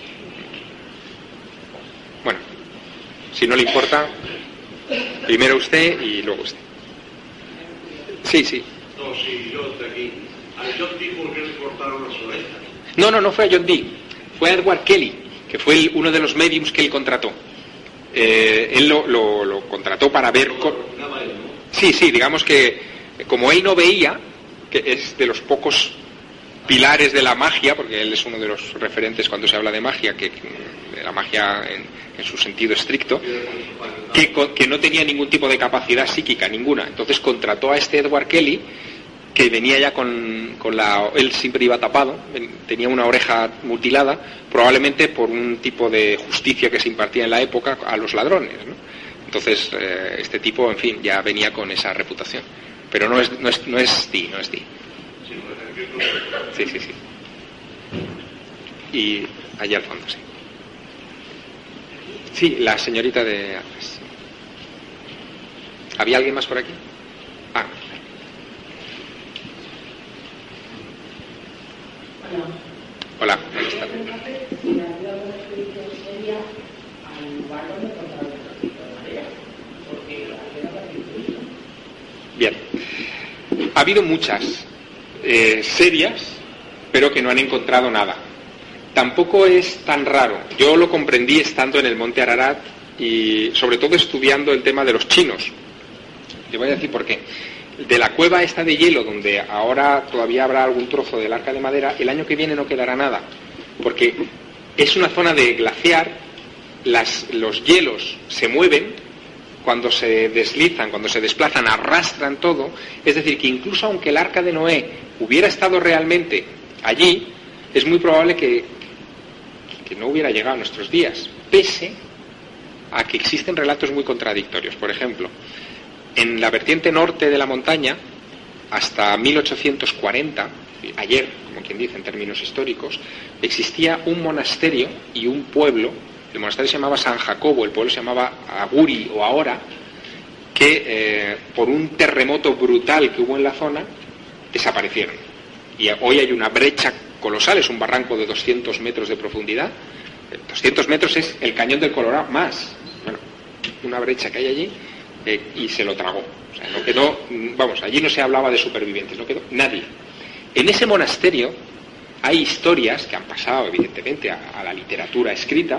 Bueno, si no le importa, primero usted y luego usted. Sí, sí. No, sí, yo de aquí. A John Dee, ¿por qué le cortaron las orejas? No fue a John Dee. Fue a Edward Kelly, que fue uno de los mediums que él contrató. Él lo contrató para ver... Sí, digamos que como él no veía, que es de los pocos pilares de la magia, porque él es uno de los referentes cuando se habla de magia, de la magia en su sentido estricto, que no tenía ningún tipo de capacidad psíquica, ninguna. Entonces contrató a este Edward Kelly, que venía ya él siempre iba tapado, tenía una oreja mutilada, probablemente por un tipo de justicia que se impartía en la época a los ladrones, ¿no? Entonces este tipo, en fin, ya venía con esa reputación. Pero no es Dee. Sí. Y allí al fondo, sí. Sí, la señorita de atrás. ¿Había alguien más por aquí? Ah. Hola, buenas tardes. Bien. Ha habido muchas serias, pero que no han encontrado nada. Tampoco es tan raro. Yo lo comprendí estando en el Monte Ararat y sobre todo estudiando el tema de los chinos. Te voy a decir por qué. De la cueva esta de hielo, donde ahora todavía habrá algún trozo del arca de madera, el año que viene no quedará nada, porque es una zona de glaciar, los hielos se mueven, cuando se deslizan, cuando se desplazan, arrastran todo, es decir, que incluso aunque el arca de Noé hubiera estado realmente allí, es muy probable que no hubiera llegado a nuestros días, pese a que existen relatos muy contradictorios. Por ejemplo, en la vertiente norte de la montaña, hasta 1840, ayer, como quien dice en términos históricos, existía un monasterio y un pueblo. El monasterio se llamaba San Jacobo, el pueblo se llamaba Aguri o Ahora, que por un terremoto brutal que hubo en la zona, desaparecieron. Y hoy hay una brecha colosal, es un barranco de 200 metros de profundidad. 200 metros es el Cañón del Colorado más. Bueno, una brecha que hay allí. Y se lo tragó. O sea, no quedó, vamos, allí no se hablaba de supervivientes, no quedó nadie. En ese monasterio hay historias que han pasado, evidentemente, a la literatura escrita,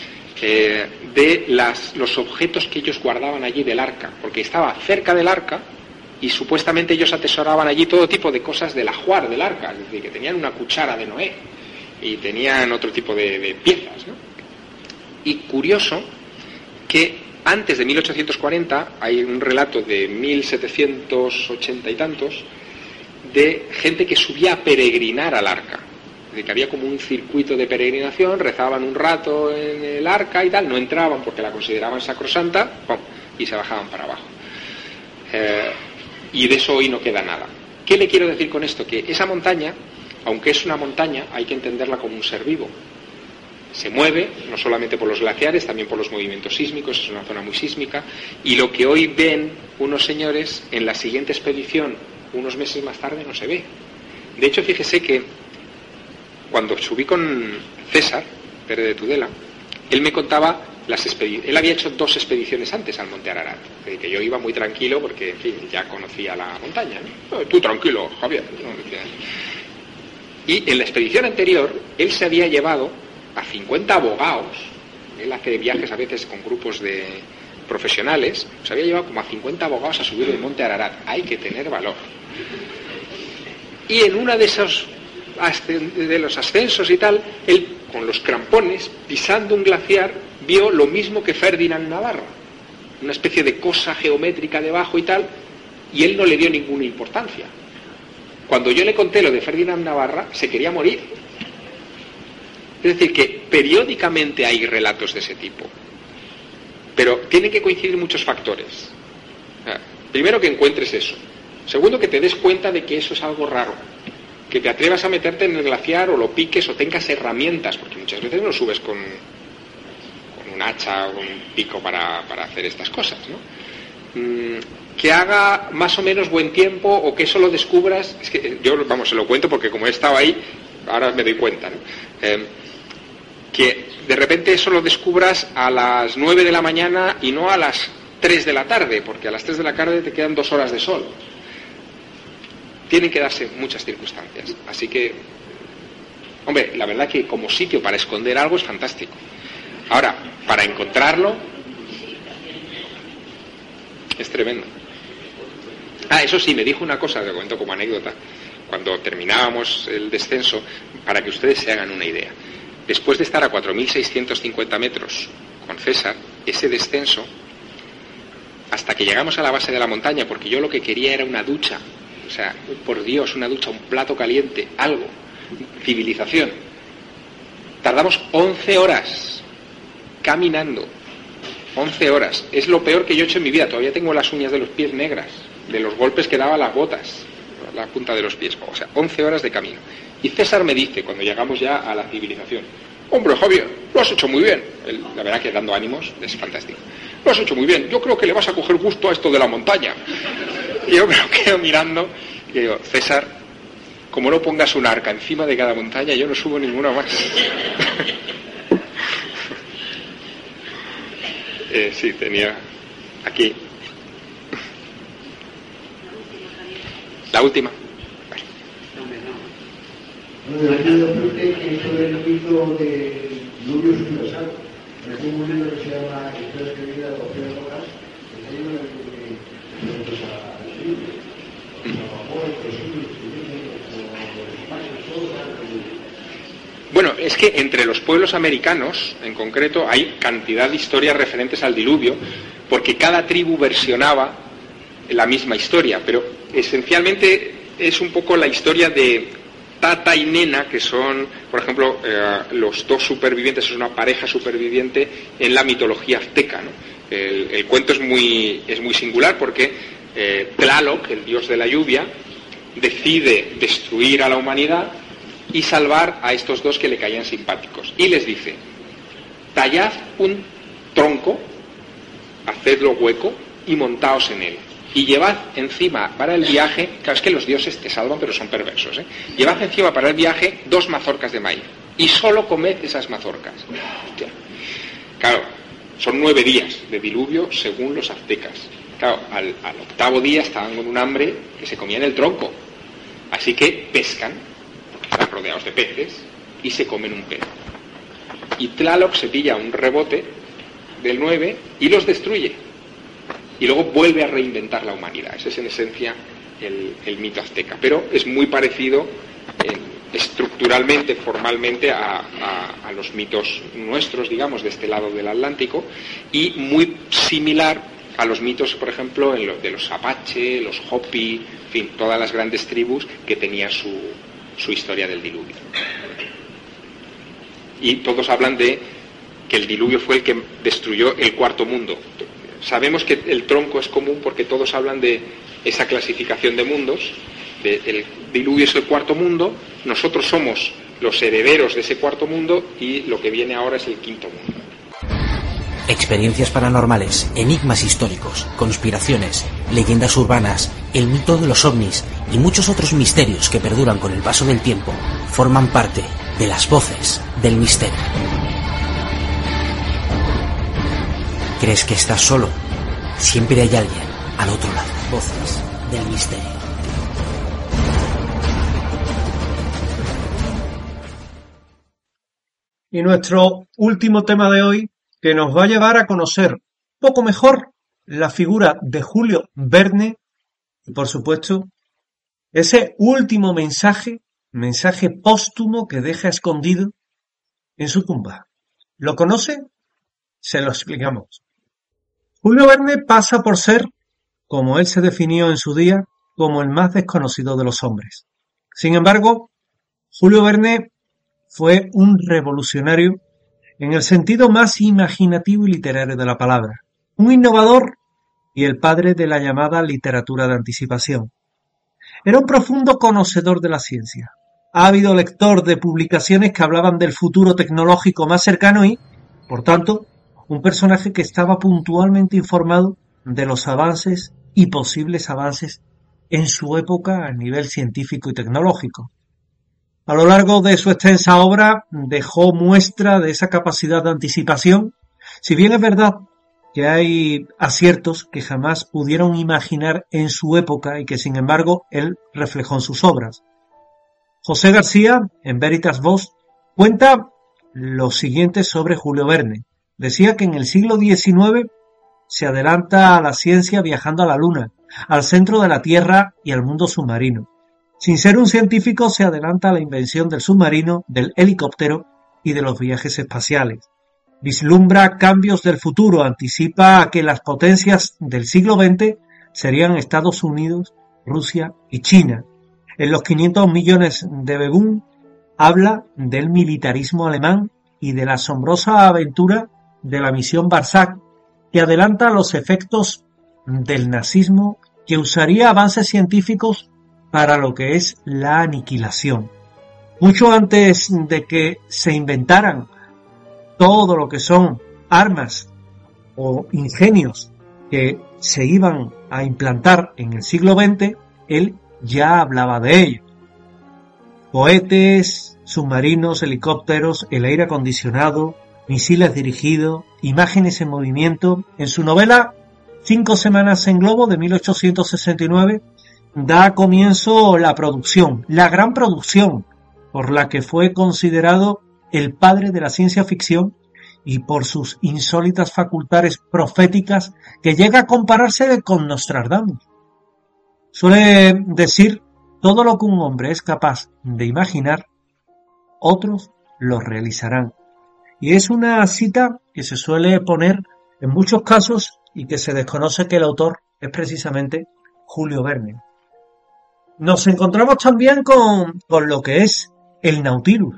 de los objetos que ellos guardaban allí del arca, porque estaba cerca del arca y supuestamente ellos atesoraban allí todo tipo de cosas del ajuar del arca, es decir, que tenían una cuchara de Noé y tenían otro tipo de piezas, ¿no? Y curioso que antes de 1840 hay un relato de 1780 y tantos de gente que subía a peregrinar al arca. Es decir, que había como un circuito de peregrinación, rezaban un rato en el arca y tal, no entraban porque la consideraban sacrosanta, ¡pum!, y se bajaban para abajo. Y de eso hoy no queda nada. ¿Qué le quiero decir con esto? Que esa montaña, aunque es una montaña, hay que entenderla como un ser vivo. Se mueve, no solamente por los glaciares, también por los movimientos sísmicos, es una zona muy sísmica, y lo que hoy ven unos señores, en la siguiente expedición, unos meses más tarde, no se ve. De hecho, fíjese que cuando subí con César Pérez de Tudela, él me contaba él había hecho 2 expediciones antes al Monte Ararat, que yo iba muy tranquilo porque, en fin, ya conocía la montaña, ¿no? Tú tranquilo, Javier, ¿no? Y en la expedición anterior, él se había llevado a 50 abogados, él hace viajes a veces con grupos de profesionales, se había llevado como a 50 abogados a subir el Monte Ararat. Hay que tener valor. Y en una de los ascensos y tal, él con los crampones, pisando un glaciar, vio lo mismo que Ferdinand Navarra, una especie de cosa geométrica debajo y tal, y él no le dio ninguna importancia. Cuando yo le conté lo de Ferdinand Navarra, se quería morir. Es decir, que periódicamente hay relatos de ese tipo. Pero tienen que coincidir muchos factores. Primero, que encuentres eso. Segundo, que te des cuenta de que eso es algo raro. Que te atrevas a meterte en el glaciar o lo piques o tengas herramientas, porque muchas veces no subes con un hacha o un pico para hacer estas cosas, ¿no? Que haga más o menos buen tiempo o que eso lo descubras. Es que yo, vamos, se lo cuento porque como he estado ahí, ahora me doy cuenta, ¿no? Que de repente eso lo descubras a las 9 de la mañana y no a las 3 de la tarde, porque a las 3 de la tarde te quedan 2 horas de sol. Tienen que darse muchas circunstancias. Así que, hombre, la verdad que como sitio para esconder algo es fantástico. Ahora, para encontrarlo, es tremendo. Eso sí, me dijo una cosa, te cuento como anécdota, cuando terminábamos el descenso, para que ustedes se hagan una idea. Después de estar a 4.650 metros con César, ese descenso, hasta que llegamos a la base de la montaña, porque yo lo que quería era una ducha, o sea, por Dios, una ducha, un plato caliente, algo, civilización. Tardamos 11 horas caminando, 11 horas. Es lo peor que yo he hecho en mi vida. Todavía tengo las uñas de los pies negras, de los golpes que daba las botas. la punta de los pies. O sea, 11 horas de camino. Y César me dice, cuando llegamos ya a la civilización: hombre, Javier, lo has hecho muy bien. La verdad que dando ánimos es fantástico. Lo has hecho muy bien. Yo creo que le vas a coger gusto a esto de la montaña. Y yo me lo quedo mirando y digo: César, como no pongas un arca encima de cada montaña, yo no subo ninguna más. Sí, tenía aquí. La última. Bueno, yo quiero decirte que eso del mito de diluvio es universal. Tengo un libro que se llama Historia escribida de Rocío Rojas, que está lleno de preguntas al diluvio. Bueno, es que entre los pueblos americanos, en concreto, hay cantidad de historias referentes al diluvio, porque cada tribu versionaba la misma historia, pero esencialmente es un poco la historia de Tata y Nena, que son, por ejemplo, los dos supervivientes, es una pareja superviviente en la mitología azteca, ¿no? El cuento es muy singular porque Tlaloc, el dios de la lluvia, decide destruir a la humanidad y salvar a estos dos que le caían simpáticos. Y les dice: tallad un tronco, hacedlo hueco y montaos en él. Y llevad encima para el viaje, claro, es que los dioses te salvan pero son perversos, ¿eh? Llevad encima para el viaje 2 mazorcas de maíz y solo comed esas mazorcas. Hostia. Claro, son 9 días de diluvio según los aztecas. Claro, al 8º día estaban con un hambre que se comían el tronco. Así que pescan, porque están rodeados de peces, y se comen un pez. Y Tlaloc se pilla un rebote del 9 y los destruye. Y luego vuelve a reinventar la humanidad. Ese es en esencia el mito azteca. Pero es muy parecido estructuralmente, formalmente, a los mitos nuestros, digamos, de este lado del Atlántico, y muy similar a los mitos, por ejemplo, de los Apache, los Hopi, en fin, todas las grandes tribus que tenían su historia del diluvio. Y todos hablan de que el diluvio fue el que destruyó el 4º mundo. Sabemos que el tronco es común porque todos hablan de esa clasificación de mundos. El diluvio es el 4º mundo, nosotros somos los herederos de ese 4º mundo y lo que viene ahora es el 5º mundo. Experiencias paranormales, enigmas históricos, conspiraciones, leyendas urbanas, el mito de los ovnis y muchos otros misterios que perduran con el paso del tiempo forman parte de las voces del misterio. ¿Crees que estás solo? Siempre hay alguien al otro lado. Voces del misterio. Y nuestro último tema de hoy, que nos va a llevar a conocer poco mejor la figura de Julio Verne y, por supuesto, ese último mensaje póstumo que deja escondido en su tumba. ¿Lo conoce? Se lo explicamos. Julio Verne pasa por ser, como él se definió en su día, como el más desconocido de los hombres. Sin embargo, Julio Verne fue un revolucionario en el sentido más imaginativo y literario de la palabra, un innovador y el padre de la llamada literatura de anticipación. Era un profundo conocedor de la ciencia, ávido lector de publicaciones que hablaban del futuro tecnológico más cercano y, por tanto, un personaje que estaba puntualmente informado de los avances y posibles avances en su época a nivel científico y tecnológico. A lo largo de su extensa obra dejó muestra de esa capacidad de anticipación, si bien es verdad que hay aciertos que jamás pudieron imaginar en su época y que sin embargo él reflejó en sus obras. José García, en Veritas Voz, cuenta lo siguiente sobre Julio Verne. Decía que en el siglo XIX se adelanta a la ciencia viajando a la Luna, al centro de la Tierra y al mundo submarino. Sin ser un científico, se adelanta a la invención del submarino, del helicóptero y de los viajes espaciales. Vislumbra cambios del futuro, anticipa que las potencias del siglo XX serían Estados Unidos, Rusia y China. En los 500 millones de Vebún habla del militarismo alemán y de la asombrosa aventura de la misión Barsac, que adelanta los efectos del nazismo, que usaría avances científicos para lo que es la aniquilación. Mucho antes de que se inventaran todo lo que son armas o ingenios que se iban a implantar en el siglo XX, él ya hablaba de ello. Cohetes, submarinos, helicópteros, el aire acondicionado, misiles dirigidos, imágenes en movimiento. En su novela 5 semanas en globo de 1869 da comienzo la producción, la gran producción, por la que fue considerado el padre de la ciencia ficción y por sus insólitas facultades proféticas que llega a compararse con Nostradamus. Suele decir: todo lo que un hombre es capaz de imaginar, otros lo realizarán. Y es una cita que se suele poner en muchos casos y que se desconoce que el autor es precisamente Julio Verne. Nos encontramos también con lo que es el Nautilus,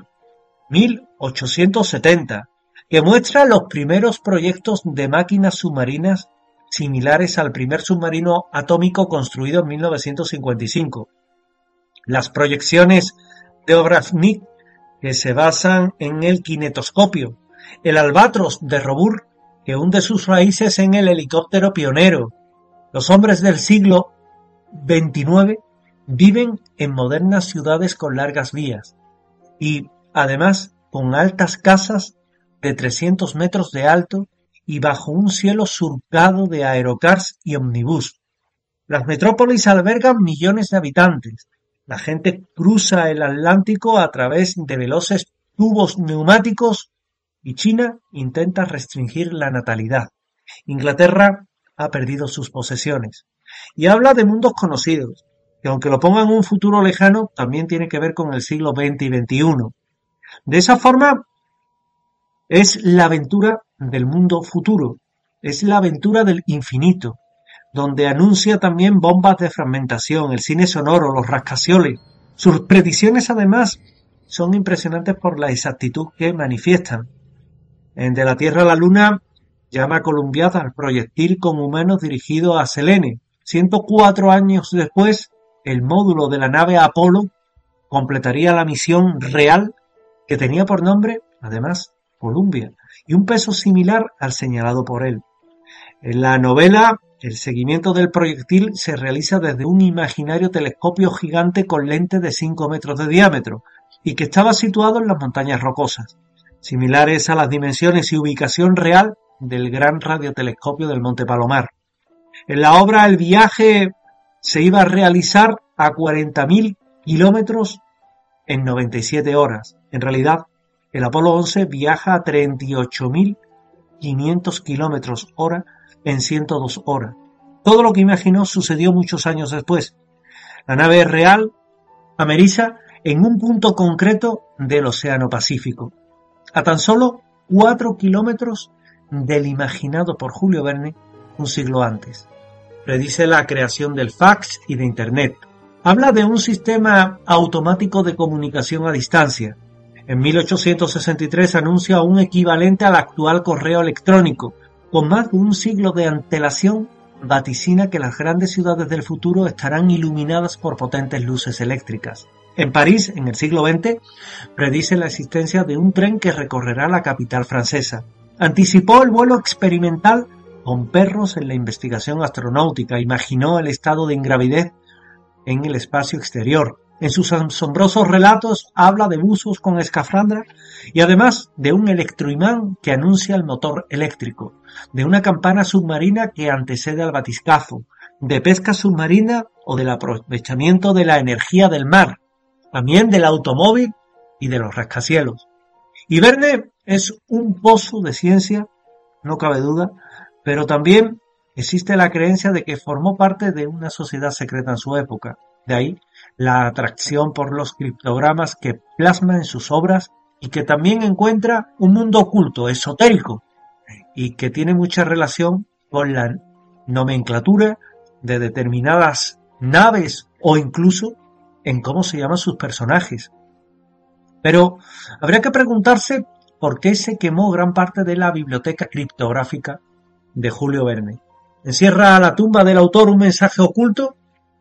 1870, que muestra los primeros proyectos de máquinas submarinas similares al primer submarino atómico construido en 1955. Las proyecciones de Obranitzky, que se basan en el kinetoscopio, el Albatros de Robur, que hunde sus raíces en el helicóptero pionero. Los hombres del siglo XXIX viven en modernas ciudades con largas vías y, además, con altas casas de 300 metros de alto y bajo un cielo surcado de aerocars y omnibús. Las metrópolis albergan millones de habitantes. La gente cruza el Atlántico a través de veloces tubos neumáticos y China intenta restringir la natalidad. Inglaterra ha perdido sus posesiones. Y habla de mundos conocidos, que aunque lo ponga en un futuro lejano, también tiene que ver con el siglo XX y XXI. De esa forma, es la aventura del mundo futuro, es la aventura del infinito, donde anuncia también bombas de fragmentación, el cine sonoro, los rascacielos. Sus predicciones, además, son impresionantes por la exactitud que manifiestan. En De la Tierra a la Luna llama Columbiad al proyectil con humanos dirigido a Selene. 104 años después, el módulo de la nave Apolo completaría la misión real que tenía por nombre, además, Columbia, y un peso similar al señalado por él. En la novela, el seguimiento del proyectil se realiza desde un imaginario telescopio gigante con lente de 5 metros de diámetro y que estaba situado en las montañas rocosas, similares a las dimensiones y ubicación real del gran radiotelescopio del Monte Palomar. En la obra el viaje se iba a realizar a 40.000 kilómetros en 97 horas. En realidad, el Apolo 11 viaja a 38.500 kilómetros hora en 102 horas. Todo lo que imaginó sucedió muchos años después. La nave real ameriza en un punto concreto del Océano Pacífico, a tan solo 4 kilómetros del imaginado por Julio Verne un siglo antes. Predice la creación del fax y de Internet. Habla de un sistema automático de comunicación a distancia. En 1863 anuncia un equivalente al actual correo electrónico. Con más de un siglo de antelación, vaticina que las grandes ciudades del futuro estarán iluminadas por potentes luces eléctricas. En París, en el siglo XX, predice la existencia de un tren que recorrerá la capital francesa. Anticipó el vuelo experimental con perros en la investigación astronáutica. Imaginó el estado de ingravidez en el espacio exterior. En sus asombrosos relatos habla de buzos con escafandra y además de un electroimán que anuncia el motor eléctrico, de una campana submarina que antecede al batiscafo, de pesca submarina o del aprovechamiento de la energía del mar, también del automóvil y de los rascacielos. Y Verne es un pozo de ciencia, no cabe duda, pero también existe la creencia de que formó parte de una sociedad secreta en su época. De ahí la atracción por los criptogramas que plasma en sus obras y que también encuentra un mundo oculto, esotérico, y que tiene mucha relación con la nomenclatura de determinadas naves o incluso en cómo se llaman sus personajes. Pero habría que preguntarse por qué se quemó gran parte de la biblioteca criptográfica de Julio Verne. ¿Encierra a la tumba del autor un mensaje oculto?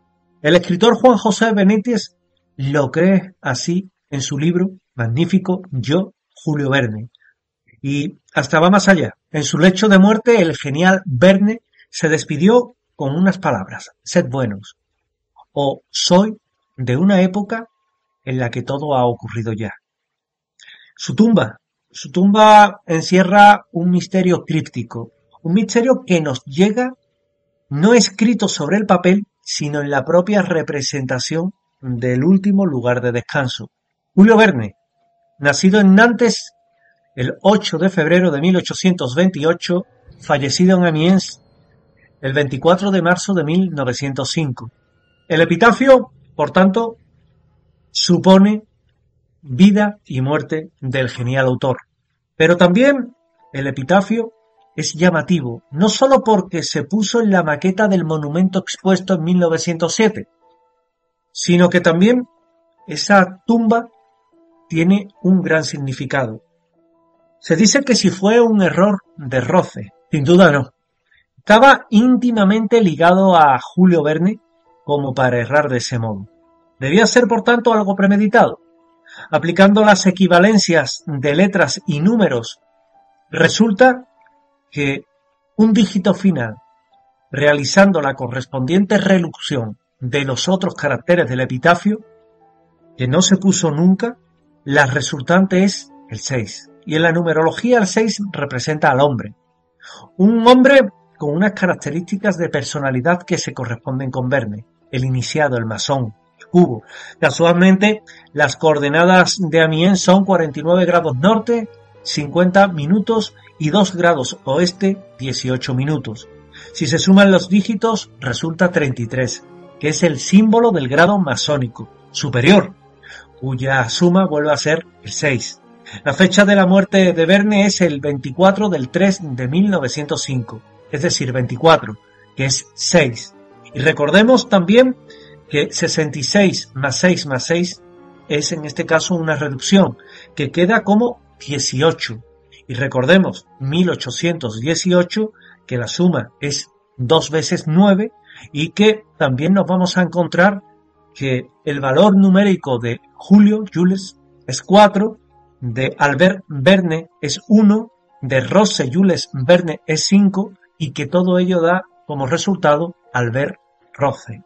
El escritor Juan José Benítez lo cree así en su libro magnífico Yo, Julio Verne. Y hasta va más allá. En su lecho de muerte, el genial Verne se despidió con unas palabras: sed buenos, o soy de una época en la que todo ha ocurrido ya. Su tumba encierra un misterio críptico, un misterio que nos llega no escrito sobre el papel, sino en la propia representación del último lugar de descanso. Julio Verne, nacido en Nantes el 8 de febrero de 1828, fallecido en Amiens el 24 de marzo de 1905. El epitafio, por tanto, supone vida y muerte del genial autor. Pero también el epitafio es llamativo, no solo porque se puso en la maqueta del monumento expuesto en 1907, sino que también esa tumba tiene un gran significado. Se dice que si fue un error de roce, sin duda no. Estaba íntimamente ligado a Julio Verne como para errar de ese modo. Debía ser, por tanto, algo premeditado. Aplicando las equivalencias de letras y números, resulta que un dígito final, realizando la correspondiente reducción de los otros caracteres del epitafio, que no se puso nunca, la resultante es el 6. Y en la numerología el 6 representa al hombre. Un hombre con unas características de personalidad que se corresponden con Verne: el iniciado, el masón, el cubo. Casualmente, las coordenadas de Amiens son 49 grados norte, 50 minutos, y 2 grados oeste, 18 minutos. Si se suman los dígitos, resulta 33, que es el símbolo del grado masónico superior, cuya suma vuelve a ser el 6. La fecha de la muerte de Verne es el 24 del 3 de 1905, es decir, 24, que es 6. Y recordemos también que 66 más 6 más 6 es en este caso una reducción, que queda como 18. Y recordemos, 1818, que la suma es 2 veces 9, y que también nos vamos a encontrar que el valor numérico de Julio, Jules, es 4, de Albert Verne es 1, de Rosse Jules Verne es 5, y que todo ello da como resultado Albert Rosse.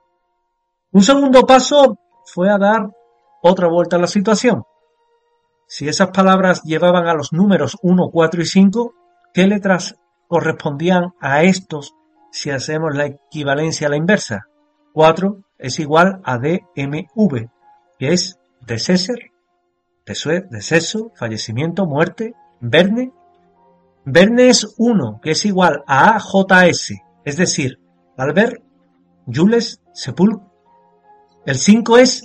Un segundo paso fue a dar otra vuelta a la situación. Si esas palabras llevaban a los números 1, 4 y 5, ¿qué letras correspondían a estos si hacemos la equivalencia a la inversa? 4 es igual a DMV, que es deceser, deceso, fallecimiento, muerte. Verne es 1, que es igual a AJS, es decir, Albert, Jules, Sepulcro. El 5 es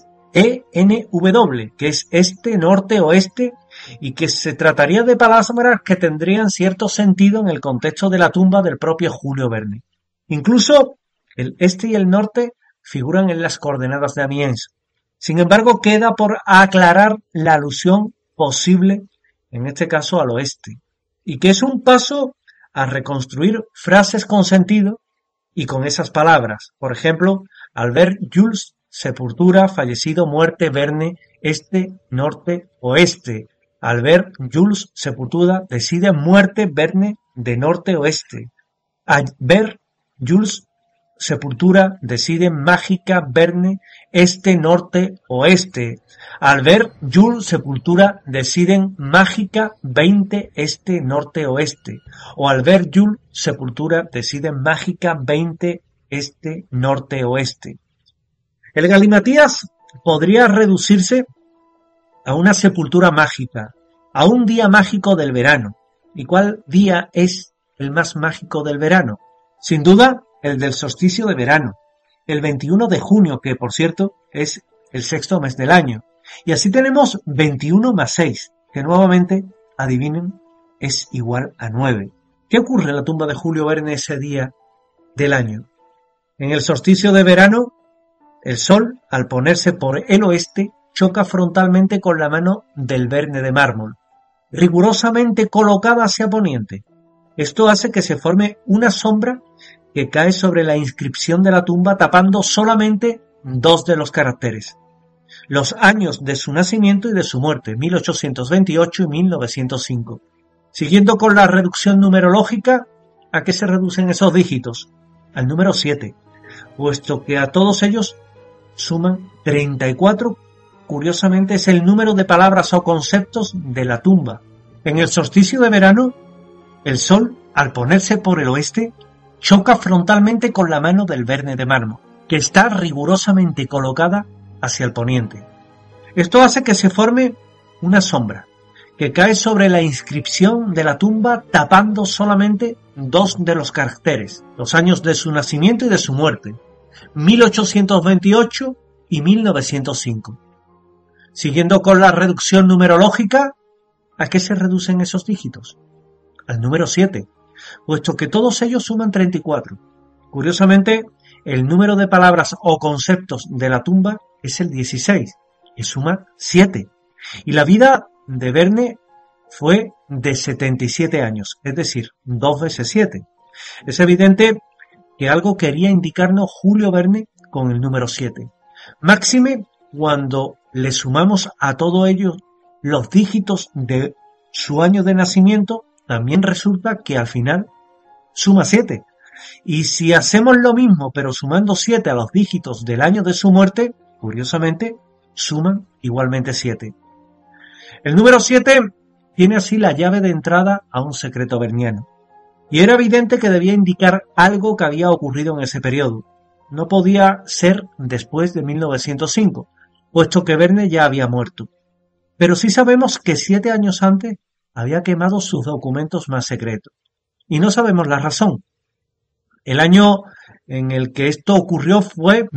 ENW, que es este, norte, oeste, y que se trataría de palabras que tendrían cierto sentido en el contexto de la tumba del propio Julio Verne. Incluso el este y el norte figuran en las coordenadas de Amiens. Sin embargo, queda por aclarar la alusión posible, en este caso al oeste, y que es un paso a reconstruir frases con sentido y con esas palabras. Por ejemplo, Albert, Jules, sepultura, fallecido, muerte, Verne, este, norte, oeste. Albert, Jules, sepultura, decide, muerte, Verne, de norte, oeste. Albert, Jules, sepultura, decide, mágica, Verne, este, norte, oeste. Albert, Jules, sepultura, deciden, mágica, 20, este, norte, oeste. O Albert, Jules, sepultura, deciden, mágica, 20, este, norte, oeste. El galimatías podría reducirse a una sepultura mágica, a un día mágico del verano. ¿Y cuál día es el más mágico del verano? Sin duda, el del solsticio de verano, el 21 de junio, que por cierto es el sexto mes del año. Y así tenemos 21 más 6, que nuevamente, adivinen, es igual a 9. ¿Qué ocurre en la tumba de Julio Verne ese día del año? En el solsticio de verano, el sol, al ponerse por el oeste, choca frontalmente con la mano del Verne de mármol, rigurosamente colocada hacia poniente. Esto hace que se forme una sombra que cae sobre la inscripción de la tumba, tapando solamente dos de los caracteres, los años de su nacimiento y de su muerte, 1828 y 1905. Siguiendo con la reducción numerológica, ¿a qué se reducen esos dígitos? Al número 7, puesto que a todos ellos suman 34. Curiosamente es el número de palabras o conceptos de la tumba. En el solsticio de verano, el sol, al ponerse por el oeste, choca frontalmente con la mano del Verne de mármol, que está rigurosamente colocada hacia el poniente. Esto hace que se forme una sombra, que cae sobre la inscripción de la tumba tapando solamente dos de los caracteres, los años de su nacimiento y de su muerte, 1828 y 1905. Siguiendo con la reducción numerológica, ¿a qué se reducen esos dígitos? Al número 7, puesto que todos ellos suman 34. Curiosamente, el número de palabras o conceptos de la tumba es el 16, que suma 7. Y la vida de Verne fue de 77 años, es decir, 2 veces 7. Es evidente que algo quería indicarnos Julio Verne con el número 7. Máxime cuando le sumamos a todo ello los dígitos de su año de nacimiento, también resulta que al final suma 7. Y si hacemos lo mismo, pero sumando 7 a los dígitos del año de su muerte, curiosamente, suman igualmente 7. El número 7 tiene así la llave de entrada a un secreto verniano. Y era evidente que debía indicar algo que había ocurrido en ese periodo. No podía ser después de 1905, puesto que Verne ya había muerto. Pero sí sabemos que 7 años antes había quemado sus documentos más secretos. Y no sabemos la razón. El año en el que esto ocurrió fue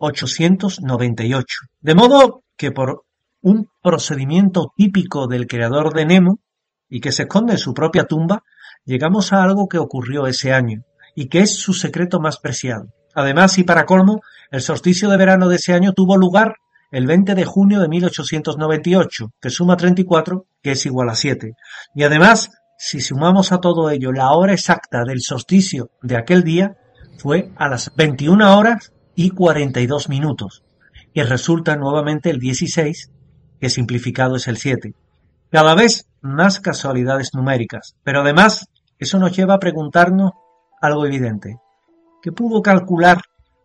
1898. De modo que por un procedimiento típico del creador de Nemo, y que se esconde en su propia tumba, llegamos a algo que ocurrió ese año, y que es su secreto más preciado. Además, y para colmo, el solsticio de verano de ese año tuvo lugar el 20 de junio de 1898, que suma 34, que es igual a 7. Y además, si sumamos a todo ello la hora exacta del solsticio de aquel día, fue a las 21 horas y 42 minutos, que resulta nuevamente el 16, que simplificado es el 7. Cada vez más casualidades numéricas, pero además eso nos lleva a preguntarnos algo evidente. ¿Qué pudo calcular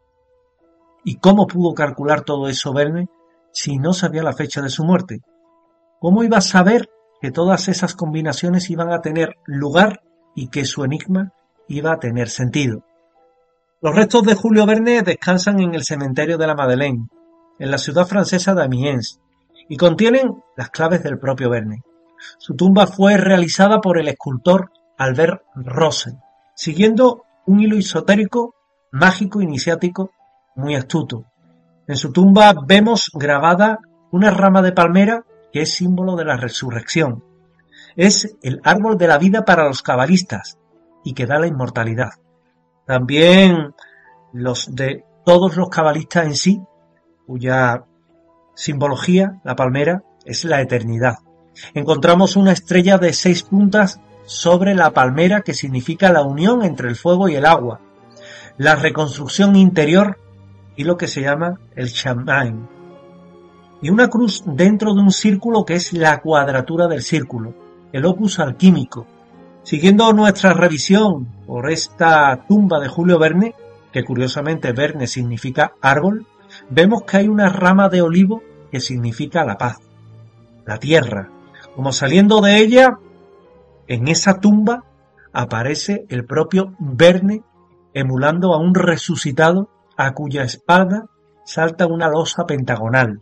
y cómo pudo calcular todo eso Verne si no sabía la fecha de su muerte? ¿Cómo iba a saber que todas esas combinaciones iban a tener lugar y que su enigma iba a tener sentido? Los restos de Julio Verne descansan en el cementerio de la Madeleine, en la ciudad francesa de Amiens, y contienen las claves del propio Verne. Su tumba fue realizada por el escultor Albert Rosen, siguiendo un hilo esotérico, mágico, iniciático, muy astuto. En su tumba vemos grabada una rama de palmera que es símbolo de la resurrección. Es el árbol de la vida para los cabalistas y que da la inmortalidad. También los de todos los cabalistas en sí, cuya simbología, la palmera, es la eternidad. Encontramos una estrella de 6 puntas sobre la palmera que significa la unión entre el fuego y el agua, la reconstrucción interior y lo que se llama el Shamaim. Y una cruz dentro de un círculo que es la cuadratura del círculo, el opus alquímico. Siguiendo nuestra revisión por esta tumba de Julio Verne, que curiosamente Verne significa árbol, vemos que hay una rama de olivo que significa la paz, la tierra. Como saliendo de ella, en esa tumba aparece el propio Verne emulando a un resucitado a cuya espalda salta una losa pentagonal.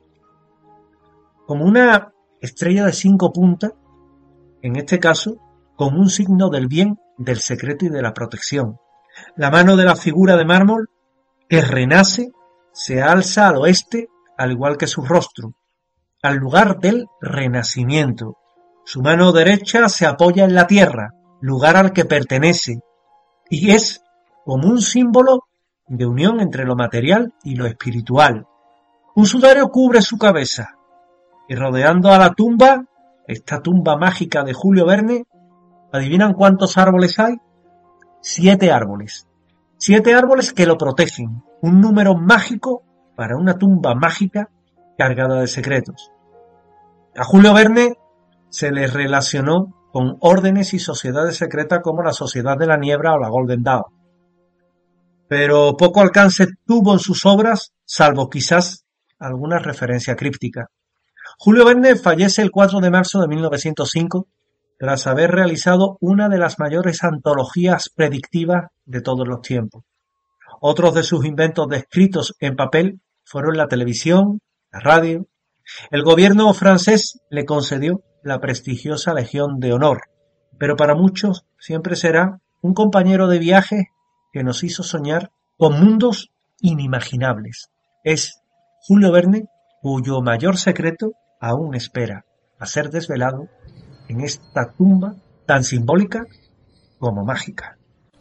Como una estrella de 5 puntas, en este caso, como un signo del bien, del secreto y de la protección. La mano de la figura de mármol, que renace, se alza al oeste, al igual que su rostro, al lugar del renacimiento. Su mano derecha se apoya en la tierra, lugar al que pertenece, y es como un símbolo de unión entre lo material y lo espiritual. Un sudario cubre su cabeza, y rodeando a la tumba, esta tumba mágica de Julio Verne, ¿adivinan cuántos árboles hay? 7 árboles. 7 árboles que lo protegen, un número mágico para una tumba mágica cargada de secretos. A Julio Verne se le relacionó con órdenes y sociedades secretas como la Sociedad de la Niebla o la Golden Dawn. Pero poco alcance tuvo en sus obras, salvo quizás alguna referencia críptica. Julio Verne fallece el 4 de marzo de 1905 tras haber realizado una de las mayores antologías predictivas de todos los tiempos. Otros de sus inventos descritos en papel fueron la televisión, la radio. El gobierno francés le concedió la prestigiosa Legión de Honor, pero para muchos siempre será un compañero de viaje que nos hizo soñar con mundos inimaginables. Es Julio Verne, cuyo mayor secreto aún espera a ser desvelado en esta tumba tan simbólica como mágica.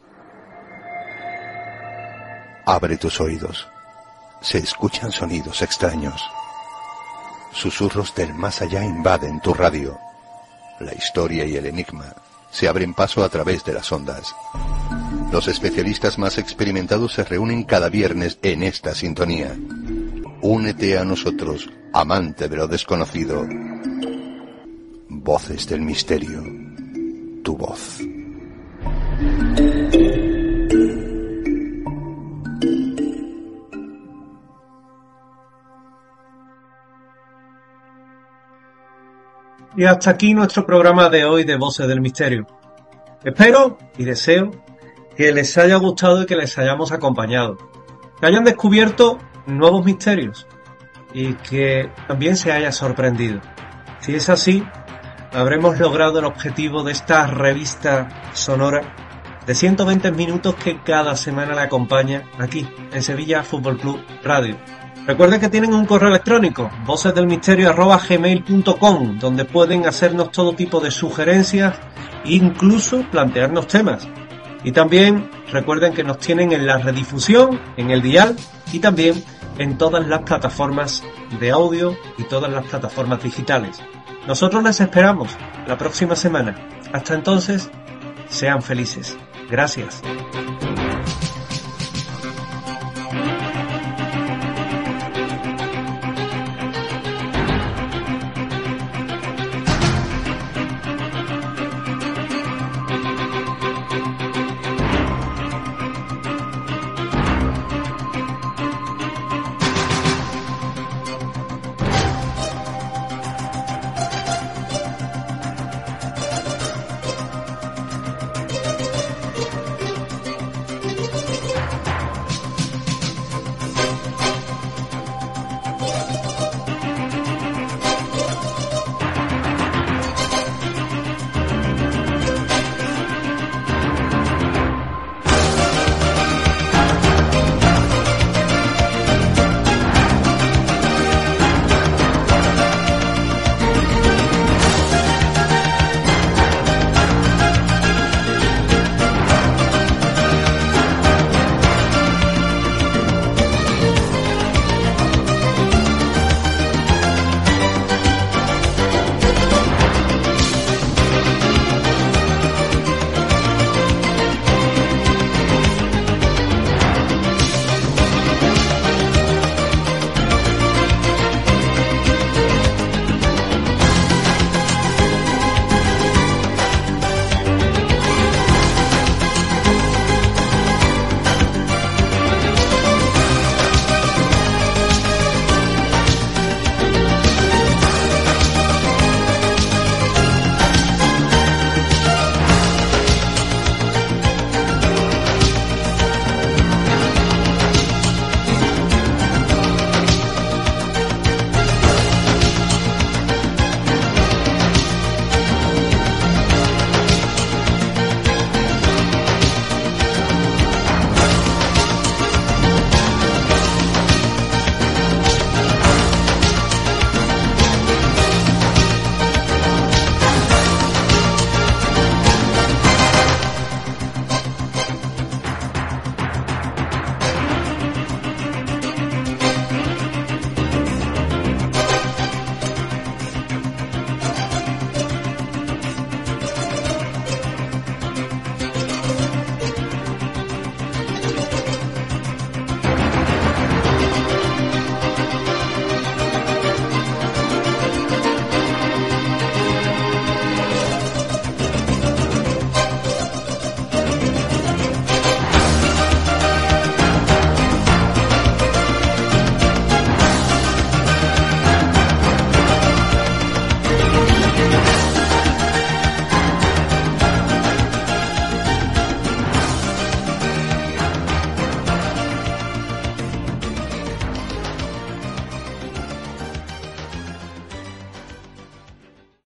Abre tus oídos. Se escuchan sonidos extraños. Susurros del más allá invaden tu radio. La historia y el enigma se abren paso a través de las ondas. Los especialistas más experimentados se reúnen cada viernes en esta sintonía. Únete a nosotros, amante de lo desconocido. Voces del misterio. Tu voz. Y hasta aquí nuestro programa de hoy de Voces del Misterio. Espero y deseo que les haya gustado y que les hayamos acompañado, que hayan descubierto nuevos misterios y que también se haya sorprendido. Si es así, habremos logrado el objetivo de esta revista sonora de 120 minutos que cada semana le acompaña aquí en Sevilla Fútbol Club Radio. Recuerden que tienen un correo electrónico, vocesdelmisterio@gmail.com, donde pueden hacernos todo tipo de sugerencias e incluso plantearnos temas. Y también recuerden que nos tienen en la redifusión, en el dial y también en todas las plataformas de audio y todas las plataformas digitales. Nosotros les esperamos la próxima semana. Hasta entonces, sean felices. Gracias.